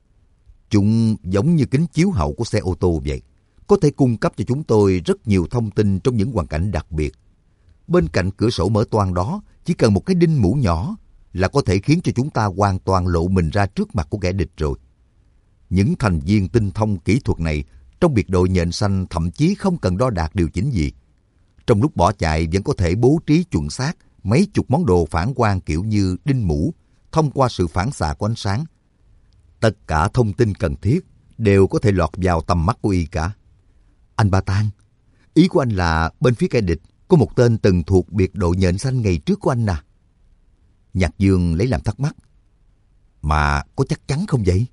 Chúng giống như kính chiếu hậu của xe ô tô vậy, có thể cung cấp cho chúng tôi rất nhiều thông tin trong những hoàn cảnh đặc biệt. Bên cạnh cửa sổ mở toang đó, chỉ cần một cái đinh mũ nhỏ là có thể khiến cho chúng ta hoàn toàn lộ mình ra trước mặt của kẻ địch rồi. Những thành viên tinh thông kỹ thuật này trong biệt đội nhện xanh thậm chí không cần đo đạc điều chỉnh gì. Trong lúc bỏ chạy vẫn có thể bố trí chuẩn xác mấy chục món đồ phản quang kiểu như đinh mũ thông qua sự phản xạ của ánh sáng. Tất cả thông tin cần thiết đều có thể lọt vào tầm mắt của y cả. Anh Ba Tàng, ý của anh là bên phía kẻ địch có một tên từng thuộc biệt đội nhện xanh ngày trước của anh à? Nhạc Dương lấy làm thắc mắc. Mà có chắc chắn không vậy?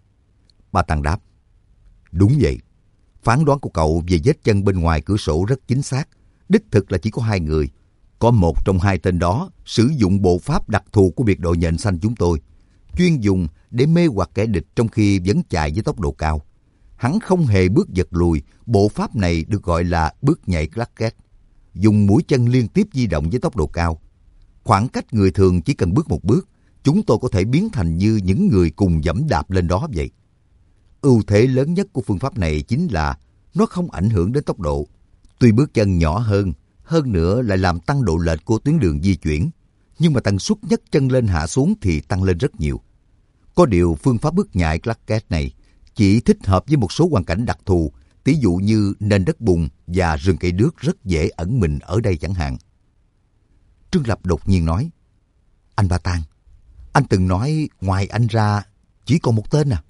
Ba Tàng đáp. Đúng vậy. Phán đoán của cậu về vết chân bên ngoài cửa sổ rất chính xác. Đích thực là chỉ có hai người. Có một trong hai tên đó sử dụng bộ pháp đặc thù của biệt đội nhện xanh chúng tôi, chuyên dùng để mê hoặc kẻ địch trong khi vẫn chạy với tốc độ cao. Hắn không hề bước giật lùi, bộ pháp này được gọi là bước nhảy claquette, dùng mũi chân liên tiếp di động với tốc độ cao. Khoảng cách người thường chỉ cần bước một bước, chúng tôi có thể biến thành như những người cùng dẫm đạp lên đó vậy. Ưu thế lớn nhất của phương pháp này chính là nó không ảnh hưởng đến tốc độ. Tuy bước chân nhỏ hơn, hơn nữa lại làm tăng độ lệch của tuyến đường di chuyển, nhưng mà tần suất nhấc chân lên hạ xuống thì tăng lên rất nhiều. Có điều phương pháp bước nhảy claquette này chỉ thích hợp với một số hoàn cảnh đặc thù, ví dụ như nền đất bùn và rừng cây đước rất dễ ẩn mình ở đây chẳng hạn. Trương Lập đột nhiên nói, anh Ba Tàng, anh từng nói ngoài anh ra chỉ còn một tên à?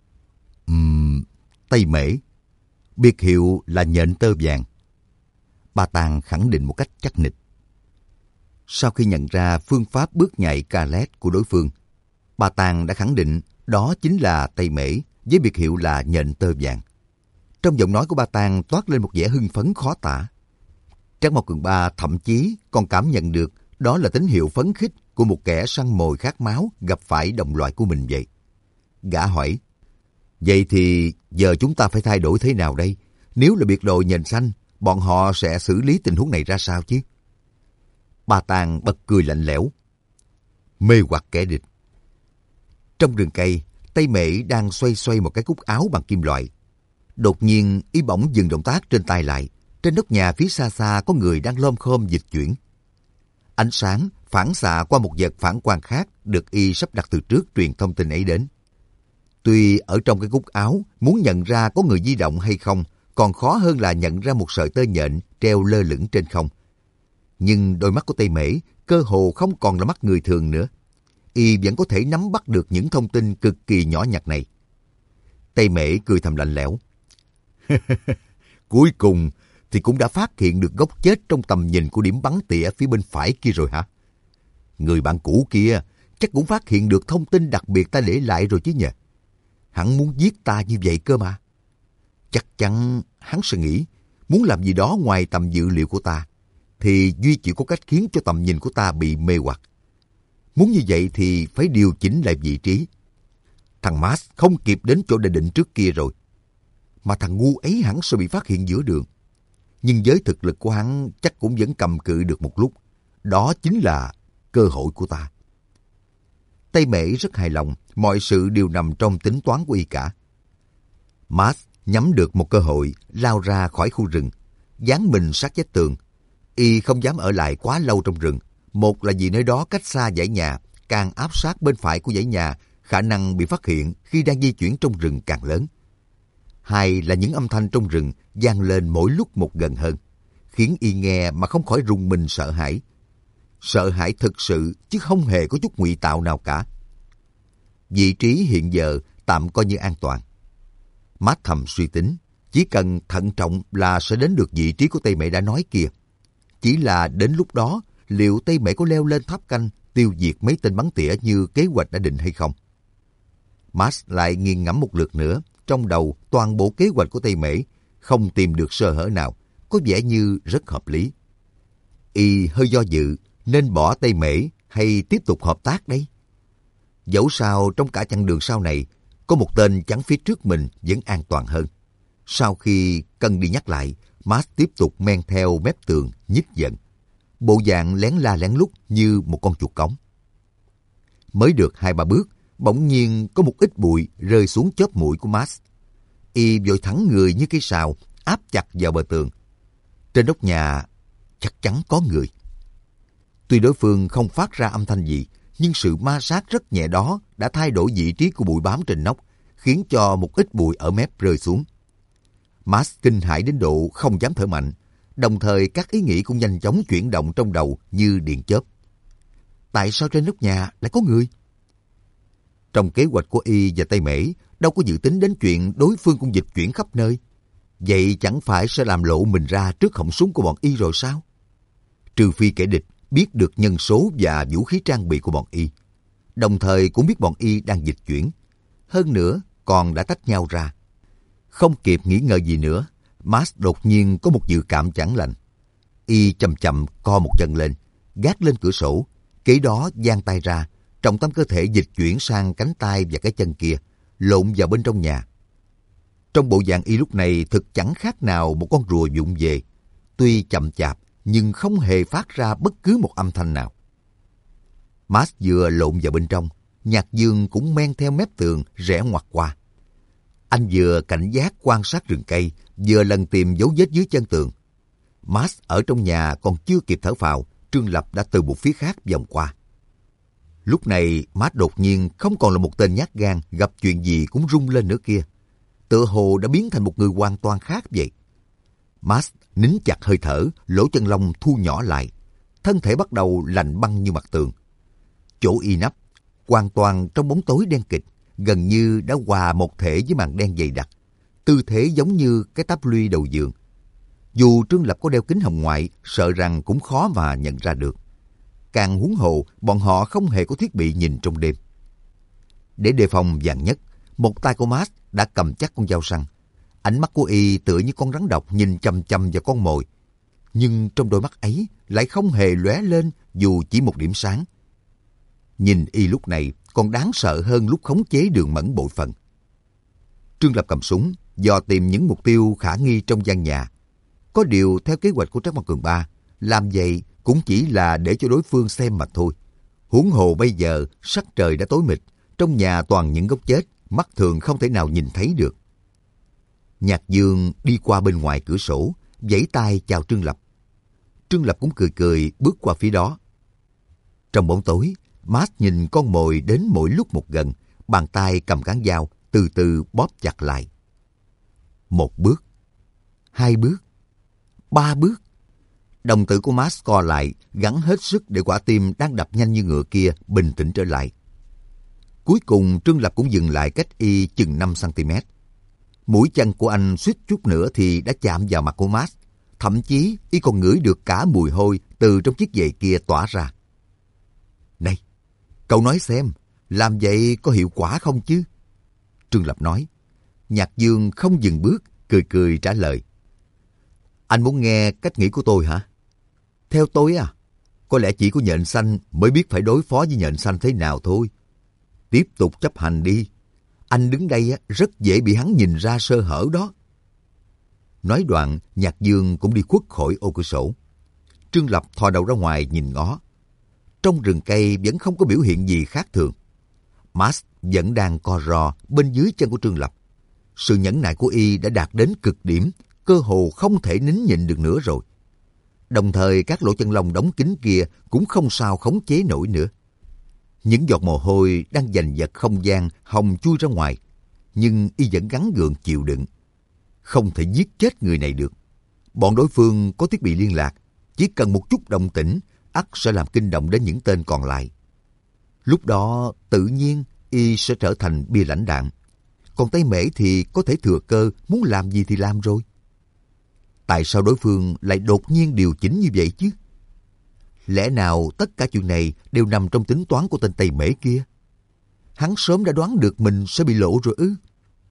Ừm, Tây Mễ, biệt hiệu là nhện tơ vàng. Ba Tàng khẳng định một cách chắc nịch. Sau khi nhận ra phương pháp bước nhảy claquette của đối phương, Ba Tàng đã khẳng định đó chính là Tây Mễ với biệt hiệu là nhện tơ vàng. Trong giọng nói của Ba Tàng toát lên một vẻ hưng phấn khó tả. Trác Mộc Cường Ba thậm chí còn cảm nhận được đó là tín hiệu phấn khích của một kẻ săn mồi khát máu gặp phải đồng loại của mình vậy. Gã hỏi, vậy thì giờ chúng ta phải thay đổi thế nào đây? Nếu là biệt đội nhện xanh, bọn họ sẽ xử lý tình huống này ra sao chứ? Ba Tàng bật cười lạnh lẽo. Mê hoặc kẻ địch. Trong rừng cây, Tây Mễ đang xoay xoay một cái cúc áo bằng kim loại. Đột nhiên, y bỗng dừng động tác trên tay lại. Trên nóc nhà phía xa xa có người đang lom khom dịch chuyển. Ánh sáng phản xạ qua một vật phản quang khác được y sắp đặt từ trước truyền thông tin ấy đến. Tuy ở trong cái cúc áo, muốn nhận ra có người di động hay không, còn khó hơn là nhận ra một sợi tơ nhện treo lơ lửng trên không. Nhưng đôi mắt của Tây Mễ cơ hồ không còn là mắt người thường nữa. Y vẫn có thể nắm bắt được những thông tin cực kỳ nhỏ nhặt này. Tây Mễ cười thầm lạnh lẽo. Cuối cùng thì cũng đã phát hiện được góc chết trong tầm nhìn của điểm bắn tỉa phía bên phải kia rồi hả? Người bạn cũ kia chắc cũng phát hiện được thông tin đặc biệt ta để lại rồi chứ nhỉ? Hắn muốn giết ta như vậy cơ mà. Chắc chắn hắn sẽ nghĩ muốn làm gì đó ngoài tầm dự liệu của ta, thì duy chỉ có cách khiến cho tầm nhìn của ta bị mê hoặc. Muốn như vậy thì phải điều chỉnh lại vị trí. Thằng Max không kịp đến chỗ đã định trước kia rồi. Mà thằng ngu ấy hẳn sẽ bị phát hiện giữa đường. Nhưng với thực lực của hắn chắc cũng vẫn cầm cự được một lúc. Đó chính là cơ hội của ta. Tây Mễ rất hài lòng, mọi sự đều nằm trong tính toán của y cả. Max nhắm được một cơ hội, lao ra khỏi khu rừng, dán mình sát vách tường. Y không dám ở lại quá lâu trong rừng. Một là vì nơi đó cách xa dãy nhà, càng áp sát bên phải của dãy nhà, khả năng bị phát hiện khi đang di chuyển trong rừng càng lớn. Hai là những âm thanh trong rừng vang lên mỗi lúc một gần hơn, khiến y nghe mà không khỏi rùng mình sợ hãi. Sợ hãi thực sự chứ không hề có chút ngụy tạo nào cả. Vị trí hiện giờ tạm coi như an toàn. Mát thầm suy tính, chỉ cần thận trọng là sẽ đến được vị trí của Tây Mễ đã nói kia. Chỉ là đến lúc đó, liệu Tây Mễ có leo lên tháp canh tiêu diệt mấy tên bắn tỉa như kế hoạch đã định hay không? Max lại nghiền ngẫm một lượt nữa, trong đầu toàn bộ kế hoạch của Tây Mễ, không tìm được sơ hở nào, có vẻ như rất hợp lý. Y hơi do dự, nên bỏ Tây Mễ hay tiếp tục hợp tác đây? Dẫu sao trong cả chặng đường sau này, có một tên chắn phía trước mình vẫn an toàn hơn. Sau khi cân đi nhắc lại, Max tiếp tục men theo mép tường, nhích dần. Bộ dạng lén la lén lút như một con chuột cống. Mới được hai ba bước, bỗng nhiên có một ít bụi rơi xuống chóp mũi của Max. Y vội thẳng người như cây sào, áp chặt vào bờ tường. Trên nóc nhà chắc chắn có người. Tuy đối phương không phát ra âm thanh gì, nhưng sự ma sát rất nhẹ đó đã thay đổi vị trí của bụi bám trên nóc, khiến cho một ít bụi ở mép rơi xuống. Max kinh hãi đến độ không dám thở mạnh, đồng thời các ý nghĩ cũng nhanh chóng chuyển động trong đầu như điện chớp. Tại sao trên nóc nhà lại có người? Trong kế hoạch của Y và Tây Mễ, đâu có dự tính đến chuyện đối phương cũng dịch chuyển khắp nơi. Vậy chẳng phải sẽ làm lộ mình ra trước họng súng của bọn Y rồi sao? Trừ phi kẻ địch biết được nhân số và vũ khí trang bị của bọn Y, đồng thời cũng biết bọn Y đang dịch chuyển. Hơn nữa, còn đã tách nhau ra. Không kịp nghĩ ngợi gì nữa, Max đột nhiên có một dự cảm chẳng lành. Y chậm chậm co một chân lên, gác lên cửa sổ, kế đó giang tay ra, trọng tâm cơ thể dịch chuyển sang cánh tay và cái chân kia, lộn vào bên trong nhà. Trong bộ dạng Y lúc này thực chẳng khác nào một con rùa vụng về, tuy chậm chạp nhưng không hề phát ra bất cứ một âm thanh nào. Max vừa lộn vào bên trong, Nhạc Dương cũng men theo mép tường rẽ ngoặt qua. Anh vừa cảnh giác quan sát rừng cây, vừa lần tìm dấu vết dưới chân tường. Max ở trong nhà còn chưa kịp thở phào, Trương Lập đã từ một phía khác vòng qua. Lúc này Max đột nhiên không còn là một tên nhát gan gặp chuyện gì cũng rung lên nữa kia. Tựa hồ đã biến thành một người hoàn toàn khác vậy. Max nín chặt hơi thở, lỗ chân lông thu nhỏ lại. Thân thể bắt đầu lạnh băng như mặt tường. Chỗ Y nấp, hoàn toàn trong bóng tối đen kịt, gần như đã hòa một thể với màn đen dày đặc. Tư thế giống như cái táp luy đầu giường. Dù Trương Lập có đeo kính hồng ngoại, sợ rằng cũng khó mà nhận ra được. Càng huống hồ, bọn họ không hề có thiết bị nhìn trong đêm. Để đề phòng vạn nhất, một tay của Max đã cầm chắc con dao săn. Ánh mắt của Y tựa như con rắn độc nhìn chằm chằm vào con mồi. Nhưng trong đôi mắt ấy lại không hề lóe lên dù chỉ một điểm sáng. Nhìn Y lúc này còn đáng sợ hơn lúc khống chế Đường Mẫn bội phần. Trương Lập cầm súng, dò tìm những mục tiêu khả nghi trong gian nhà. Có điều theo kế hoạch của Trác Mộc Cường Ba, làm vậy cũng chỉ là để cho đối phương xem mà thôi. Huống hồ bây giờ sắc trời đã tối mịt, trong nhà toàn những gốc chết, mắt thường không thể nào nhìn thấy được. Nhạc Dương đi qua bên ngoài cửa sổ, vẫy tay chào Trương Lập. Trương Lập cũng cười cười bước qua phía đó. Trong bóng tối, Max nhìn con mồi đến mỗi lúc một gần, bàn tay cầm cán dao, từ từ bóp chặt lại. Một bước, hai bước, ba bước. Đồng tử của Max co lại, gắng hết sức để quả tim đang đập nhanh như ngựa kia bình tĩnh trở lại. Cuối cùng Trương Lập cũng dừng lại cách y chừng năm xăng ti mét. Mũi chân của anh suýt chút nữa thì đã chạm vào mặt của Max. Thậm chí y còn ngửi được cả mùi hôi từ trong chiếc giày kia tỏa ra. Này, cậu nói xem, làm vậy có hiệu quả không chứ? Trương Lập nói. Nhạc Dương không dừng bước, cười cười trả lời. Anh muốn nghe cách nghĩ của tôi hả? Theo tôi à, có lẽ chỉ có nhện xanh mới biết phải đối phó với nhện xanh thế nào thôi. Tiếp tục chấp hành đi. Anh đứng đây rất dễ bị hắn nhìn ra sơ hở đó. Nói đoạn, Nhạc Dương cũng đi khuất khỏi ô cửa sổ. Trương Lập thò đầu ra ngoài nhìn ngó. Trong rừng cây vẫn không có biểu hiện gì khác thường. Max vẫn đang co ro bên dưới chân của Trương Lập. Sự nhẫn nại của y đã đạt đến cực điểm, cơ hồ không thể nín nhịn được nữa rồi. Đồng thời các lỗ chân lông đóng kín kia cũng không sao khống chế nổi nữa. Những giọt mồ hôi đang giành giật không gian hòng chui ra ngoài, nhưng y vẫn gắng gượng chịu đựng. Không thể giết chết người này được. Bọn đối phương có thiết bị liên lạc, chỉ cần một chút động tĩnh, ắt sẽ làm kinh động đến những tên còn lại. Lúc đó tự nhiên y sẽ trở thành bia lãnh đạn. Còn Tây Mễ thì có thể thừa cơ muốn làm gì thì làm rồi. Tại sao đối phương lại đột nhiên điều chỉnh như vậy chứ? Lẽ nào tất cả chuyện này đều nằm trong tính toán của tên Tây Mễ kia? Hắn sớm đã đoán được mình sẽ bị lộ rồi ư?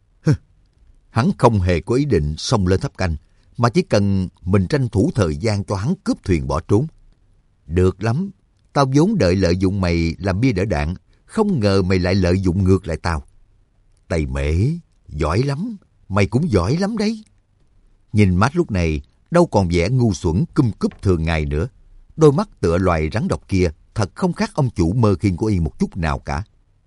Hắn không hề có ý định xông lên tháp canh, mà chỉ cần mình tranh thủ thời gian cho hắn cướp thuyền bỏ trốn. Được lắm, tao vốn đợi lợi dụng mày làm bia đỡ đạn, không ngờ mày lại lợi dụng ngược lại tao. Tây Mễ, giỏi lắm, mày cũng giỏi lắm đấy. Nhìn Max lúc này, đâu còn vẻ ngu xuẩn cum cúp thường ngày nữa. Đôi mắt tựa loài rắn độc kia thật không khác ông chủ mơ khiên của y một chút nào cả.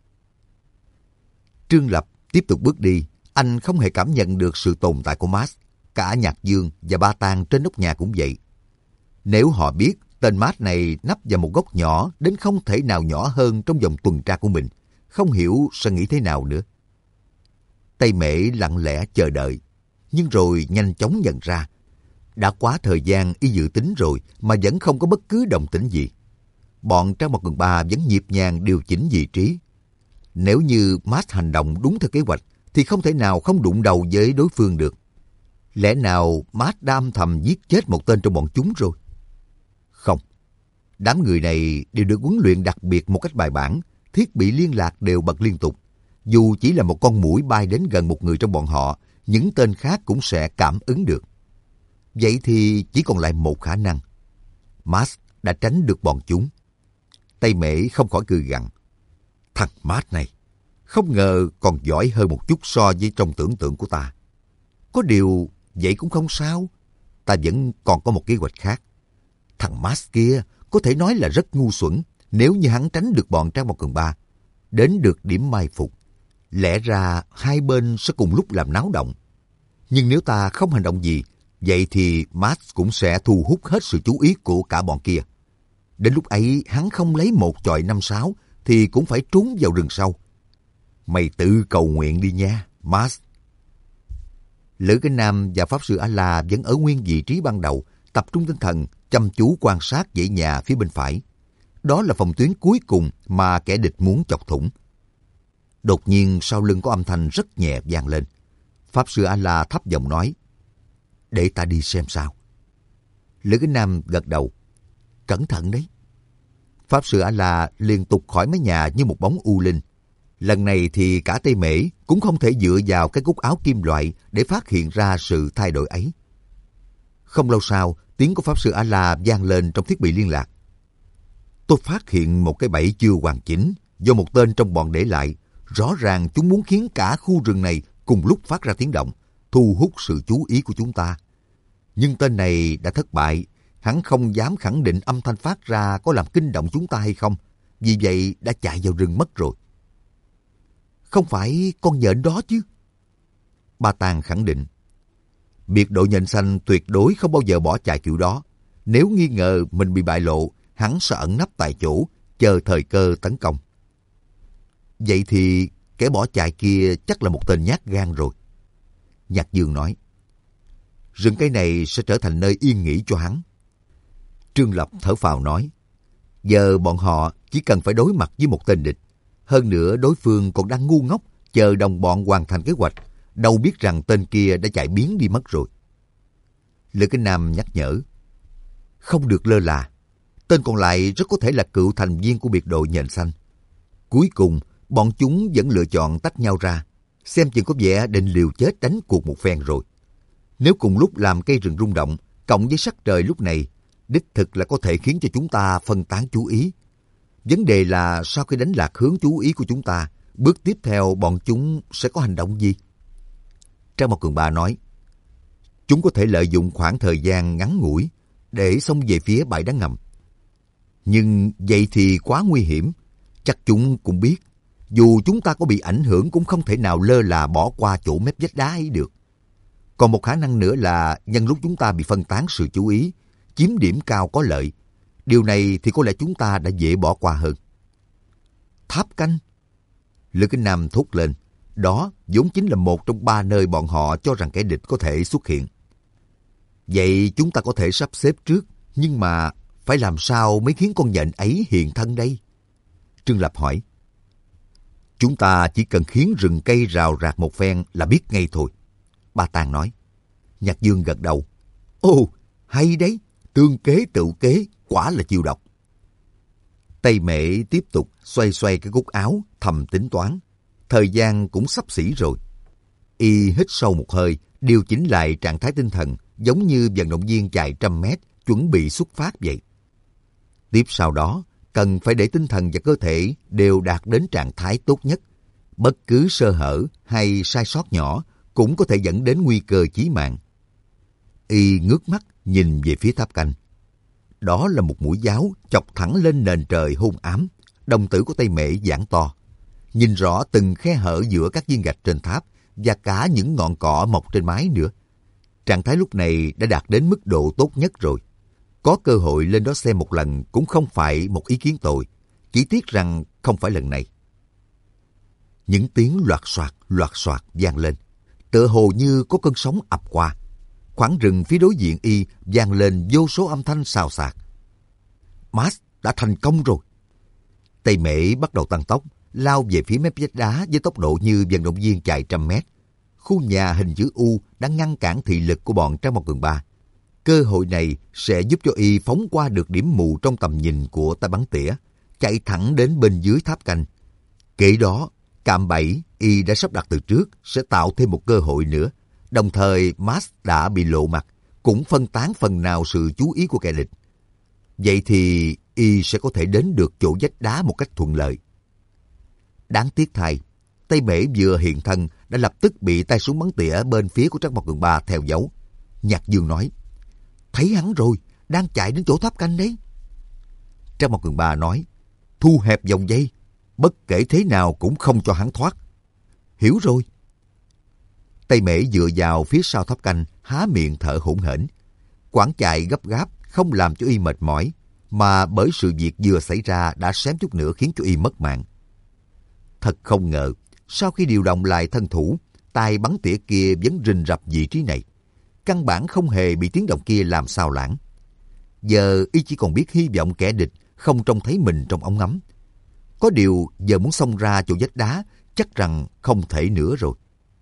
Trương Lập tiếp tục bước đi. Anh không hề cảm nhận được sự tồn tại của Max. Cả Nhạc Dương và Ba Tang trên nóc nhà cũng vậy. Nếu họ biết tên Max này nấp vào một góc nhỏ đến không thể nào nhỏ hơn trong vòng tuần tra của mình, không hiểu sẽ nghĩ thế nào nữa. Tây Mễ lặng lẽ chờ đợi, nhưng rồi nhanh chóng nhận ra. Đã quá thời gian y dự tính rồi mà vẫn không có bất cứ động tĩnh gì. Bọn Trang Một Cường Ba vẫn nhịp nhàng điều chỉnh vị trí. Nếu như Max hành động đúng theo kế hoạch thì không thể nào không đụng đầu với đối phương được. Lẽ nào Max đã âm thầm giết chết một tên trong bọn chúng rồi? Không. Đám người này đều được huấn luyện đặc biệt một cách bài bản, thiết bị liên lạc đều bật liên tục. Dù chỉ là một con muỗi bay đến gần một người trong bọn họ, những tên khác cũng sẽ cảm ứng được. Vậy thì chỉ còn lại một khả năng. Max đã tránh được bọn chúng. Tây Mễ không khỏi cười gằn. Thằng Max này, không ngờ còn giỏi hơn một chút so với trong tưởng tượng của ta. Có điều, vậy cũng không sao. Ta vẫn còn có một kế hoạch khác. Thằng Max kia có thể nói là rất ngu xuẩn nếu như hắn tránh được bọn Trang Một Cường Ba. Đến được điểm mai phục, lẽ ra hai bên sẽ cùng lúc làm náo động. Nhưng nếu ta không hành động gì, vậy thì Max cũng sẽ thu hút hết sự chú ý của cả bọn kia. Đến lúc ấy hắn không lấy một chọi năm sáu thì cũng phải trốn vào rừng sâu. Mày tự cầu nguyện đi nha, Max. Lữ Cái Nam và Pháp Sư A-La vẫn ở nguyên vị trí ban đầu, tập trung tinh thần, chăm chú quan sát dãy nhà phía bên phải. Đó là phòng tuyến cuối cùng mà kẻ địch muốn chọc thủng. Đột nhiên sau lưng có âm thanh rất nhẹ vang lên. Pháp Sư A-La thấp giọng nói, để ta đi xem sao. Lữ Cái Nam gật đầu, cẩn thận đấy. Pháp Sư A-La liên tục khỏi mái nhà như một bóng u linh. Lần này thì cả Tây Mễ cũng không thể dựa vào cái cúc áo kim loại để phát hiện ra sự thay đổi ấy. Không lâu sau, tiếng của Pháp Sư A-La vang lên trong thiết bị liên lạc. Tôi phát hiện một cái bẫy chưa hoàn chỉnh do một tên trong bọn để lại. Rõ ràng chúng muốn khiến cả khu rừng này cùng lúc phát ra tiếng động, thu hút sự chú ý của chúng ta. Nhưng tên này đã thất bại. Hắn không dám khẳng định âm thanh phát ra có làm kinh động chúng ta hay không. Vì vậy đã chạy vào rừng mất rồi. Không phải con nhện đó chứ? Ba Tang khẳng định. Biệt đội nhện xanh tuyệt đối không bao giờ bỏ chạy kiểu đó. Nếu nghi ngờ mình bị bại lộ, hắn sẽ ẩn nấp tại chỗ, chờ thời cơ tấn công. Vậy thì kẻ bỏ chạy kia chắc là một tên nhát gan rồi. Nhạc Dương nói. Rừng cây này sẽ trở thành nơi yên nghỉ cho hắn. Trương Lập thở phào nói. Giờ bọn họ chỉ cần phải đối mặt với một tên địch. Hơn nữa đối phương còn đang ngu ngốc chờ đồng bọn hoàn thành kế hoạch. Đâu biết rằng tên kia đã chạy biến đi mất rồi. Lữ Kinh Nam nhắc nhở. Không được lơ là. Tên còn lại rất có thể là cựu thành viên của biệt đội Nhện Xanh. Cuối cùng, bọn chúng vẫn lựa chọn tách nhau ra. Xem chừng có vẻ định liều chết đánh cuộc một phen rồi. Nếu cùng lúc làm cây rừng rung động, cộng với sắc trời lúc này, đích thực là có thể khiến cho chúng ta phân tán chú ý. Vấn đề là sau khi đánh lạc hướng chú ý của chúng ta, bước tiếp theo bọn chúng sẽ có hành động gì? Trang Mộc Cường Ba nói, chúng có thể lợi dụng khoảng thời gian ngắn ngủi để xông về phía bãi đá ngầm. Nhưng vậy thì quá nguy hiểm. Chắc chúng cũng biết, dù chúng ta có bị ảnh hưởng cũng không thể nào lơ là bỏ qua chỗ mép vách đá ấy được. Còn một khả năng nữa là nhân lúc chúng ta bị phân tán sự chú ý, chiếm điểm cao có lợi. Điều này thì có lẽ chúng ta đã dễ bỏ qua hơn. Tháp canh. Lữ Kinh Nam thốt lên. Đó vốn chính là một trong ba nơi bọn họ cho rằng kẻ địch có thể xuất hiện. Vậy chúng ta có thể sắp xếp trước, nhưng mà phải làm sao mới khiến con nhện ấy hiện thân đây? Trương Lập hỏi. Chúng ta chỉ cần khiến rừng cây rào rạc một phen là biết ngay thôi. Ba Tàng nói. Nhạc Dương gật đầu. Ồ, hay đấy, tương kế tự kế, quả là chiêu độc. Tây Mễ tiếp tục xoay xoay cái cúc áo, thầm tính toán. Thời gian cũng sắp xỉ rồi. Y hít sâu một hơi, điều chỉnh lại trạng thái tinh thần, giống như vận động viên chạy trăm mét, chuẩn bị xuất phát vậy. Tiếp sau đó, cần phải để tinh thần và cơ thể đều đạt đến trạng thái tốt nhất. Bất cứ sơ hở hay sai sót nhỏ cũng có thể dẫn đến nguy cơ chí mạng. Y ngước mắt nhìn về phía tháp canh. Đó là một mũi giáo chọc thẳng lên nền trời hung ám. Đồng tử của Tây Mễ giãn to. Nhìn rõ từng khe hở giữa các viên gạch trên tháp và cả những ngọn cỏ mọc trên mái nữa. Trạng thái lúc này đã đạt đến mức độ tốt nhất rồi. Có cơ hội lên đó xem một lần cũng không phải một ý kiến tồi. Chỉ tiếc rằng không phải lần này. Những tiếng loạt soạt, loạt soạt vang lên. Tựa hồ như có cơn sóng ập qua. Khoảng rừng phía đối diện Y vang lên vô số âm thanh xào xạc. Max đã thành công rồi. Tây Mễ bắt đầu tăng tốc, lao về phía mép vách đá với tốc độ như vận động viên chạy trăm mét. Khu nhà hình chữ U đã ngăn cản thị lực của bọn Trang Mộc Cường Ba. Cơ hội này sẽ giúp cho Y phóng qua được điểm mù trong tầm nhìn của tay bắn tỉa, chạy thẳng đến bên dưới tháp canh. Kể đó, cạm bẫy Y đã sắp đặt từ trước sẽ tạo thêm một cơ hội nữa. Đồng thời, Max đã bị lộ mặt, cũng phân tán phần nào sự chú ý của kẻ địch. Vậy thì Y sẽ có thể đến được chỗ vách đá một cách thuận lợi. Đáng tiếc thay, Tây Mễ vừa hiện thân đã lập tức bị tay súng bắn tỉa bên phía của Trác Mộc Cường Ba theo dấu. Nhạc Dương nói, thấy hắn rồi, đang chạy đến chỗ tháp canh đấy. Trác Mộc Cường Ba nói, thu hẹp vòng dây, bất kể thế nào cũng không cho hắn thoát. Hiểu rồi. Tây Mễ dựa vào phía sau tháp canh, há miệng thở hổn hển. Quãng chạy gấp gáp không làm cho Y mệt mỏi, mà bởi sự việc vừa xảy ra đã xém chút nữa khiến cho Y mất mạng. Thật không ngờ, sau khi điều động lại thân thủ, tay bắn tỉa kia vẫn rình rập vị trí này. Căn bản không hề bị tiếng động kia làm sao lãng. Giờ Y chỉ còn biết hy vọng kẻ địch không trông thấy mình trong ống ngắm. Có điều giờ muốn xông ra chỗ vách đá chắc rằng không thể nữa rồi.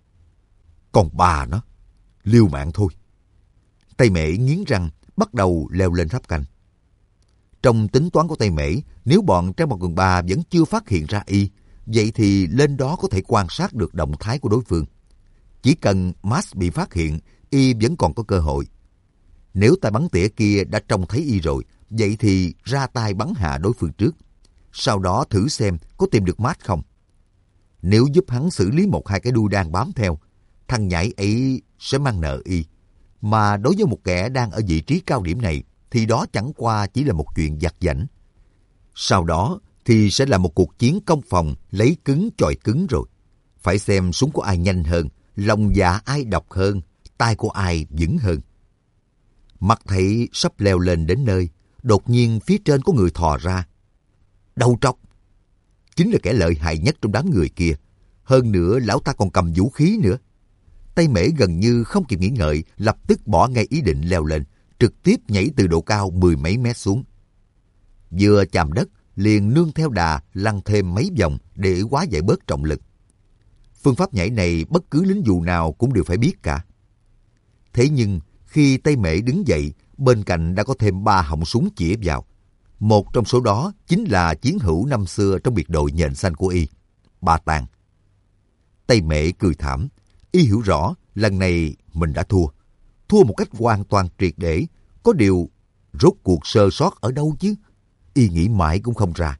Còn bà nó, liều mạng thôi. Tây Mễ nghiến răng, bắt đầu leo lên tháp canh. Trong tính toán của Tây Mễ, nếu bọn Trang Mộc Cường Ba vẫn chưa phát hiện ra Y, vậy thì lên đó có thể quan sát được động thái của đối phương. Chỉ cần Max bị phát hiện, Y vẫn còn có cơ hội. Nếu tay bắn tỉa kia đã trông thấy Y rồi, vậy thì ra tay bắn hạ đối phương trước. Sau đó thử xem có tìm được Max không. Nếu giúp hắn xử lý một hai cái đuôi đang bám theo, thằng nhãi ấy sẽ mang nợ Y. Mà đối với một kẻ đang ở vị trí cao điểm này, thì đó chẳng qua chỉ là một chuyện vặt vãnh. Sau đó thì sẽ là một cuộc chiến công phòng lấy cứng chọi cứng rồi. Phải xem súng của ai nhanh hơn, lòng dạ ai độc hơn, tay của ai vững hơn. Mắt thấy sắp leo lên đến nơi, đột nhiên phía trên có người thò ra. đầu trọc. Chính là kẻ lợi hại nhất trong đám người kia. Hơn nữa lão ta còn cầm vũ khí nữa. Tây Mễ gần như không kịp nghĩ ngợi, lập tức bỏ ngay ý định leo lên, trực tiếp nhảy từ độ cao mười mấy mét xuống. Vừa chạm đất, liền nương theo đà lăn thêm mấy vòng để hóa giải bớt trọng lực. Phương pháp nhảy này bất cứ lính dù nào cũng đều phải biết cả. Thế nhưng khi Tây Mễ đứng dậy, bên cạnh đã có thêm ba họng súng chĩa vào. Một trong số đó chính là chiến hữu năm xưa trong biệt đội nhện xanh của y, Ba Tàng. Tây Mễ cười thảm, y hiểu rõ lần này mình đã thua. Thua một cách hoàn toàn triệt để, có điều rốt cuộc sơ sót ở đâu chứ? Y nghĩ mãi cũng không ra.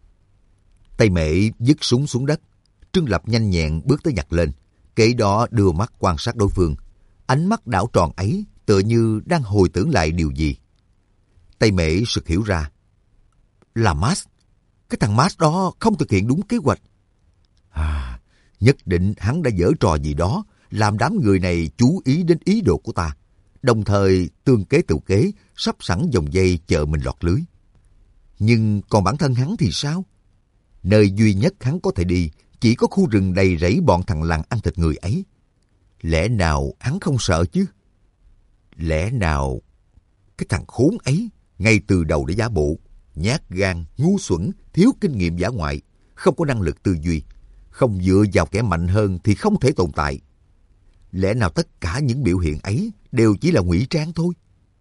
Tây Mễ dứt súng xuống đất, Trương Lập nhanh nhẹn bước tới nhặt lên, kế đó đưa mắt quan sát đối phương. Ánh mắt đảo tròn ấy tựa như đang hồi tưởng lại điều gì. Tây Mễ sực hiểu ra. Là Max. Cái thằng Max đó không thực hiện đúng kế hoạch. À, nhất định hắn đã giở trò gì đó, làm đám người này chú ý đến ý đồ của ta. Đồng thời tương kế tự kế, sắp sẵn vòng dây chờ mình lọt lưới. Nhưng còn bản thân hắn thì sao? Nơi duy nhất hắn có thể đi chỉ có khu rừng đầy rẫy bọn thằng lằn ăn thịt người ấy. Lẽ nào hắn không sợ chứ? Lẽ nào cái thằng khốn ấy ngay từ đầu đã giả bộ, nhát gan, ngu xuẩn, thiếu kinh nghiệm dã ngoại, không có năng lực tư duy, không dựa vào kẻ mạnh hơn thì không thể tồn tại. Lẽ nào tất cả những biểu hiện ấy đều chỉ là ngụy trang thôi?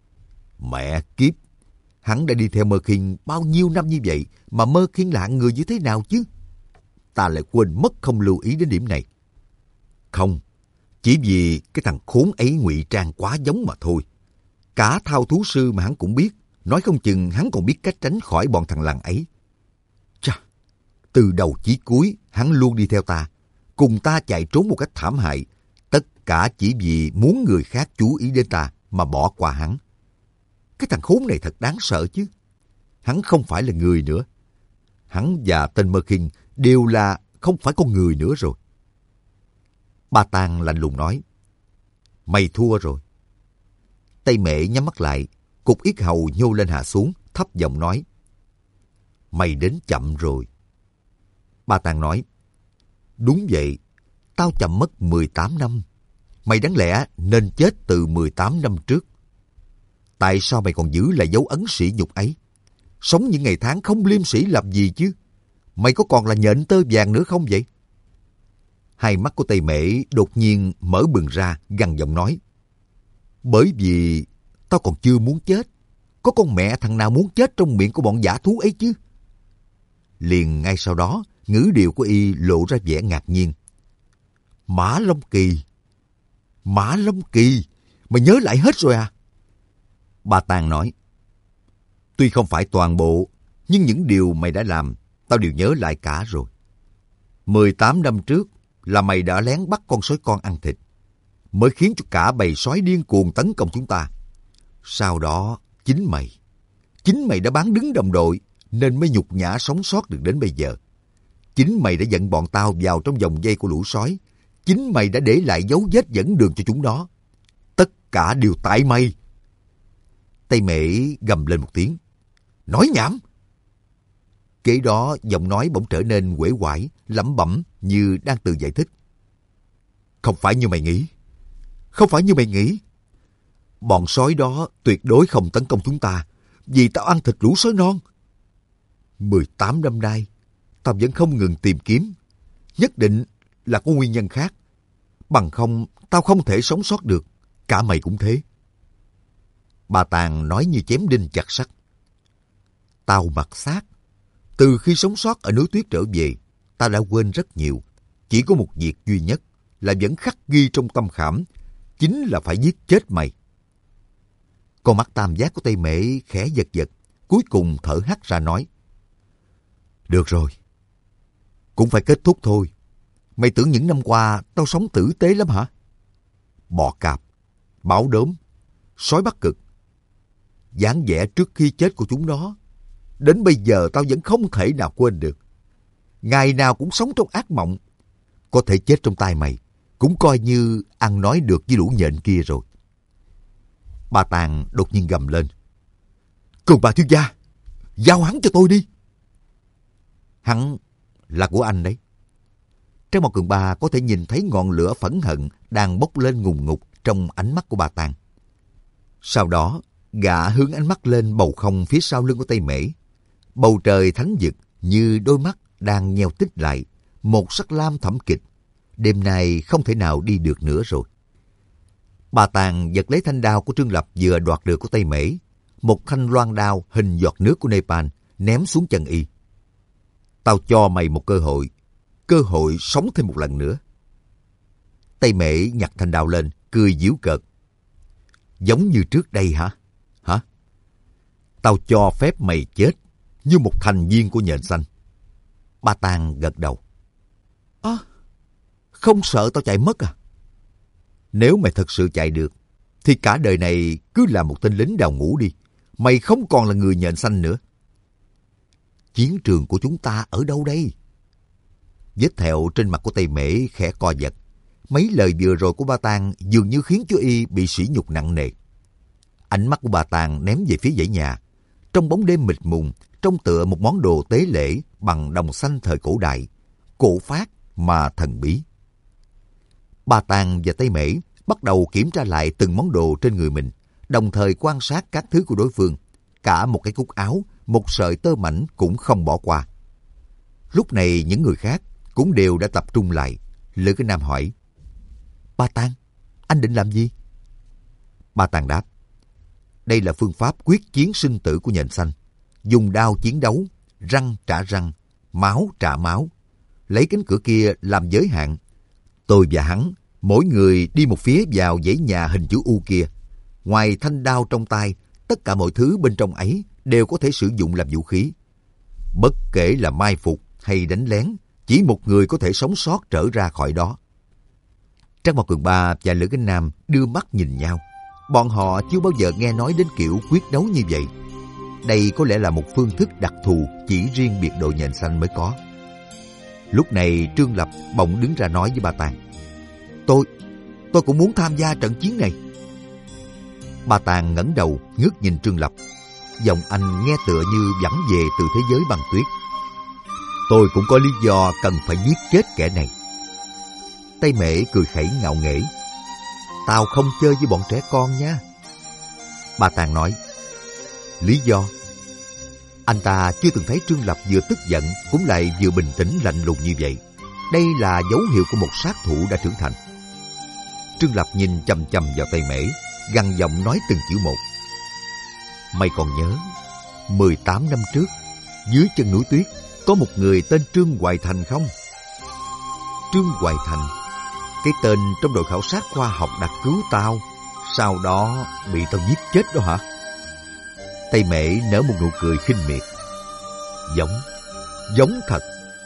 Mẹ kiếp! Hắn đã đi theo Mơ Khiên bao nhiêu năm như vậy mà Mơ Khiên là người như thế nào chứ? Ta lại quên mất không lưu ý đến điểm này. Không, chỉ vì cái thằng khốn ấy ngụy trang quá giống mà thôi. Cả thao thú sư mà hắn cũng biết, nói không chừng hắn còn biết cách tránh khỏi bọn thằng lằn ấy. Chà, từ đầu chí cuối hắn luôn đi theo ta, cùng ta chạy trốn một cách thảm hại, tất cả chỉ vì muốn người khác chú ý đến ta mà bỏ qua hắn. Cái thằng khốn này thật đáng sợ chứ. Hắn không phải là người nữa. Hắn và tên Mơ Khiên đều là không phải con người nữa rồi. Ba Tàng lạnh lùng nói. Mày thua rồi. Tây Mễ nhắm mắt lại, cục yết hầu nhô lên hạ xuống, thấp giọng nói. Mày đến chậm rồi. Ba Tàng nói. Đúng vậy, tao chậm mất mười tám năm. Mày đáng lẽ nên chết từ mười tám năm trước. Tại sao mày còn giữ lại dấu ấn sỉ nhục ấy? Sống những ngày tháng không liêm sỉ làm gì chứ? Mày có còn là nhện tơ vàng nữa không vậy? Hai mắt của Tây Mễ đột nhiên mở bừng ra, gằn giọng nói. Bởi vì tao còn chưa muốn chết. Có con mẹ thằng nào muốn chết trong miệng của bọn dã thú ấy chứ? Liền ngay sau đó, ngữ điệu của y lộ ra vẻ ngạc nhiên. Mã Long Kỳ! Mã Long Kỳ! Mày nhớ lại hết rồi à? Ba Tàng nói. Tuy không phải toàn bộ, nhưng những điều mày đã làm, tao đều nhớ lại cả rồi. mười tám năm trước là mày đã lén bắt con sói con ăn thịt, mới khiến cho cả bầy sói điên cuồng tấn công chúng ta. Sau đó, chính mày, chính mày đã bán đứng đồng đội, nên mới nhục nhã sống sót được đến bây giờ. Chính mày đã dẫn bọn tao vào trong vòng dây của lũ sói. Chính mày đã để lại dấu vết dẫn đường cho chúng nó. Tất cả đều tại mày. Tây Mễ gầm lên một tiếng. Nói nhảm! Kế đó giọng nói bỗng trở nên uể oải, lẩm bẩm như đang tự giải thích. Không phải như mày nghĩ. Không phải như mày nghĩ. Bọn sói đó tuyệt đối không tấn công chúng ta, vì tao ăn thịt lũ sói non. mười tám năm nay, tao vẫn không ngừng tìm kiếm. Nhất định là có nguyên nhân khác. Bằng không, tao không thể sống sót được. Cả mày cũng thế. Bà Tàng nói như chém đinh chặt sắt. Tao mặc xác. Từ khi sống sót ở núi tuyết trở về, ta đã quên rất nhiều. Chỉ có một việc duy nhất là vẫn khắc ghi trong tâm khảm, chính là phải giết chết mày. Con mắt tam giác của Tây Mễ khẽ giật giật, cuối cùng thở hắt ra nói. Được rồi. Cũng phải kết thúc thôi. Mày tưởng những năm qua tao sống tử tế lắm hả? Bọ cạp, báo đốm, sói Bắc Cực. Dáng vẻ trước khi chết của chúng nó, đến bây giờ tao vẫn không thể nào quên được. Ngày nào cũng sống trong ác mộng. Có thể chết trong tay mày, cũng coi như ăn nói được với lũ nhện kia rồi. Bà Tàng đột nhiên gầm lên. Cường bà thiếu gia, giao hắn cho tôi đi. Hắn là của anh đấy. Trang Mộc Cường Ba có thể nhìn thấy ngọn lửa phẫn hận đang bốc lên ngùn ngụt trong ánh mắt của bà Tàng. Sau đó, gã hướng ánh mắt lên bầu không phía sau lưng của Tây Mễ. Bầu trời thánh vực như đôi mắt đang nheo tít lại, một sắc lam thẫm kịch. Đêm nay không thể nào đi được nữa rồi. Bà Tàng giật lấy thanh đao của Trương Lập vừa đoạt được của Tây Mễ, một thanh loan đao hình giọt nước của Nepal, ném xuống chân y. Tao cho mày một cơ hội, cơ hội sống thêm một lần nữa. Tây Mễ nhặt thanh đao lên, cười giễu cợt. Giống như trước đây hả? Hả? Tao cho phép mày chết như một thành viên của nhện xanh. Ba Tàng gật đầu. À, không sợ tao chạy mất à? Nếu mày thật sự chạy được, thì cả đời này cứ là một tên lính đào ngũ đi. Mày không còn là người nhện xanh nữa. Chiến trường của chúng ta ở đâu đây? Vết thẹo trên mặt của Tây Mễ khẽ co giật. Mấy lời vừa rồi của Ba Tàng dường như khiến cho y bị sỉ nhục nặng nề. Ánh mắt của Ba Tàng ném về phía dãy nhà. Trong bóng đêm mịt mùng, trông tựa một món đồ tế lễ bằng đồng xanh thời cổ đại, cổ phát mà thần bí. Ba Tàng và Tây Mễ bắt đầu kiểm tra lại từng món đồ trên người mình, đồng thời quan sát các thứ của đối phương. Cả một cái cúc áo, một sợi tơ mảnh cũng không bỏ qua. Lúc này những người khác cũng đều đã tập trung lại. Lữ Cái Nam hỏi: Ba Tàng, anh định làm gì? Ba Tàng đáp: Đây là phương pháp quyết chiến sinh tử của nhện xanh. Dùng đao chiến đấu, răng trả răng, máu trả máu. Lấy cánh cửa kia làm giới hạn. Tôi và hắn, mỗi người đi một phía vào dãy nhà hình chữ U kia. Ngoài thanh đao trong tay, tất cả mọi thứ bên trong ấy đều có thể sử dụng làm vũ khí. Bất kể là mai phục hay đánh lén, chỉ một người có thể sống sót trở ra khỏi đó. Trang Mộc Cường Ba và Lữ Cái Nam đưa mắt nhìn nhau. Bọn họ chưa bao giờ nghe nói đến kiểu quyết đấu như vậy. Đây có lẽ là một phương thức đặc thù chỉ riêng biệt đội nhện xanh mới có. Lúc này Trương Lập bỗng đứng ra nói với Ba Tàng: Tôi, tôi cũng muốn tham gia trận chiến này. Ba Tàng ngẩng đầu ngước nhìn Trương Lập. Giọng anh nghe tựa như vẳng về từ thế giới băng tuyết. Tôi cũng có lý do cần phải giết chết kẻ này. Tây Mễ cười khẩy ngạo nghễ: Tao không chơi với bọn trẻ con nha. Ba Tàng nói: Lý do? Anh ta chưa từng thấy Trương Lập vừa tức giận cũng lại vừa bình tĩnh lạnh lùng như vậy. Đây là dấu hiệu của một sát thủ đã trưởng thành. Trương Lập nhìn chằm chằm vào Tây Mễ, gằn giọng nói từng chữ một: Mày còn nhớ mười tám năm trước, dưới chân núi tuyết có một người tên Trương Hoài Thành không? Trương Hoài Thành, cái tên trong đội khảo sát khoa học đã cứu tao, sau đó bị tao giết chết đó hả? Tây Mễ nở một nụ cười khinh miệt: Giống, giống thật.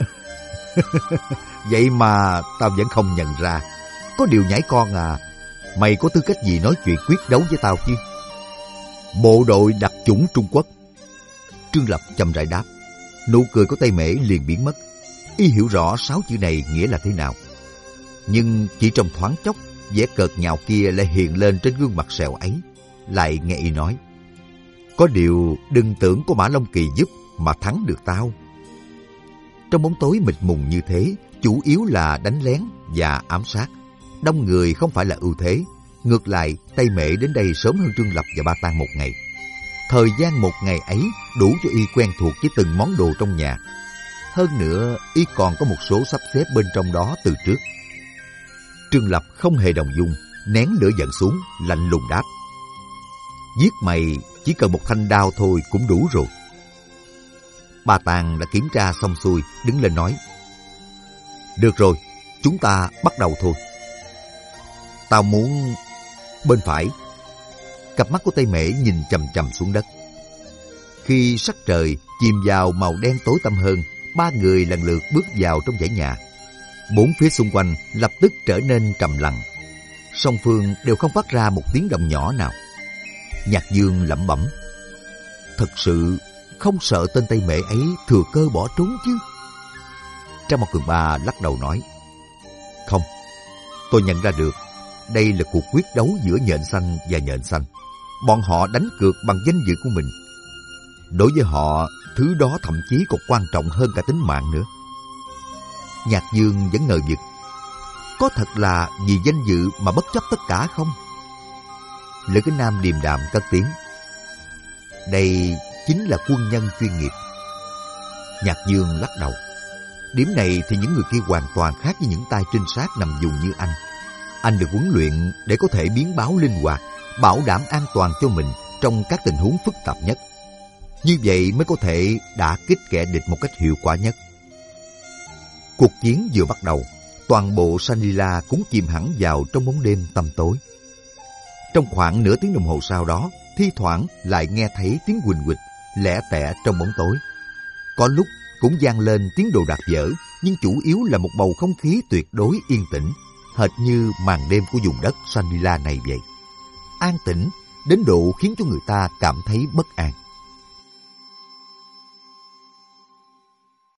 Vậy mà tao vẫn không nhận ra. Có điều nhãi con à, mày có tư cách gì nói chuyện quyết đấu với tao chứ? Bộ đội đặc chủng Trung Quốc. Trương Lập chậm rãi đáp. Nụ cười của Tây Mễ liền biến mất. Y hiểu rõ sáu chữ này nghĩa là thế nào. Nhưng chỉ trong thoáng chốc, vẻ cợt nhạo kia lại hiện lên trên gương mặt sẹo ấy. Lại nghe y nói: Có điều đừng tưởng có Mã Long Kỳ giúp mà thắng được tao. Trong bóng tối mịt mùng như thế, chủ yếu là đánh lén và ám sát. Đông người không phải là ưu thế. Ngược lại, Tây Mễ đến đây sớm hơn Trương Lập và Ba Tàng một ngày. Thời gian một ngày ấy đủ cho y quen thuộc với từng món đồ trong nhà. Hơn nữa, y còn có một số sắp xếp bên trong đó từ trước. Trương Lập không hề đồng dung, nén lửa giận xuống, lạnh lùng đáp: Giết mày chỉ cần một thanh đao thôi cũng đủ rồi. Ba Tàng đã kiểm tra xong xuôi, đứng lên nói: Được rồi, chúng ta bắt đầu thôi. Tao muốn... Bên phải. Cặp mắt của Tây Mễ nhìn chằm chằm xuống đất. Khi sắc trời chìm vào màu đen tối tăm hơn, ba người lần lượt bước vào trong dãy nhà. Bốn phía xung quanh lập tức trở nên trầm lặng. Song phương đều không phát ra một tiếng động nhỏ nào. Nhạc Dương lẩm bẩm: Thật sự không sợ tên Tây Mễ ấy thừa cơ bỏ trốn chứ? Trang Mộc Cường Ba lắc đầu nói: Không, tôi nhận ra được đây là cuộc quyết đấu giữa nhện xanh và nhện xanh. Bọn họ đánh cược bằng danh dự của mình. Đối với họ, thứ đó thậm chí còn quan trọng hơn cả tính mạng nữa. Nhạc Dương vẫn ngờ vực. Có thật là vì danh dự mà bất chấp tất cả không? Lữ Kính Nam điềm đạm cất tiếng. Đây chính là quân nhân chuyên nghiệp. Nhạc Dương lắc đầu. Điểm này thì những người kia hoàn toàn khác với những tay trinh sát nằm vùng như anh. Anh được huấn luyện để có thể biến báo linh hoạt, bảo đảm an toàn cho mình trong các tình huống phức tạp nhất. Như vậy mới có thể đả kích kẻ địch một cách hiệu quả nhất. Cuộc chiến vừa bắt đầu, toàn bộ Sanila cũng chìm hẳn vào trong bóng đêm tăm tối. Trong khoảng nửa tiếng đồng hồ sau đó, thi thoảng lại nghe thấy tiếng huỳnh huỳnh, lẻ tẻ trong bóng tối. Có lúc cũng vang lên tiếng đồ đạc vỡ, nhưng chủ yếu là một bầu không khí tuyệt đối yên tĩnh, hệt như màn đêm của vùng đất Sanila này vậy. An tĩnh đến độ khiến cho người ta cảm thấy bất an.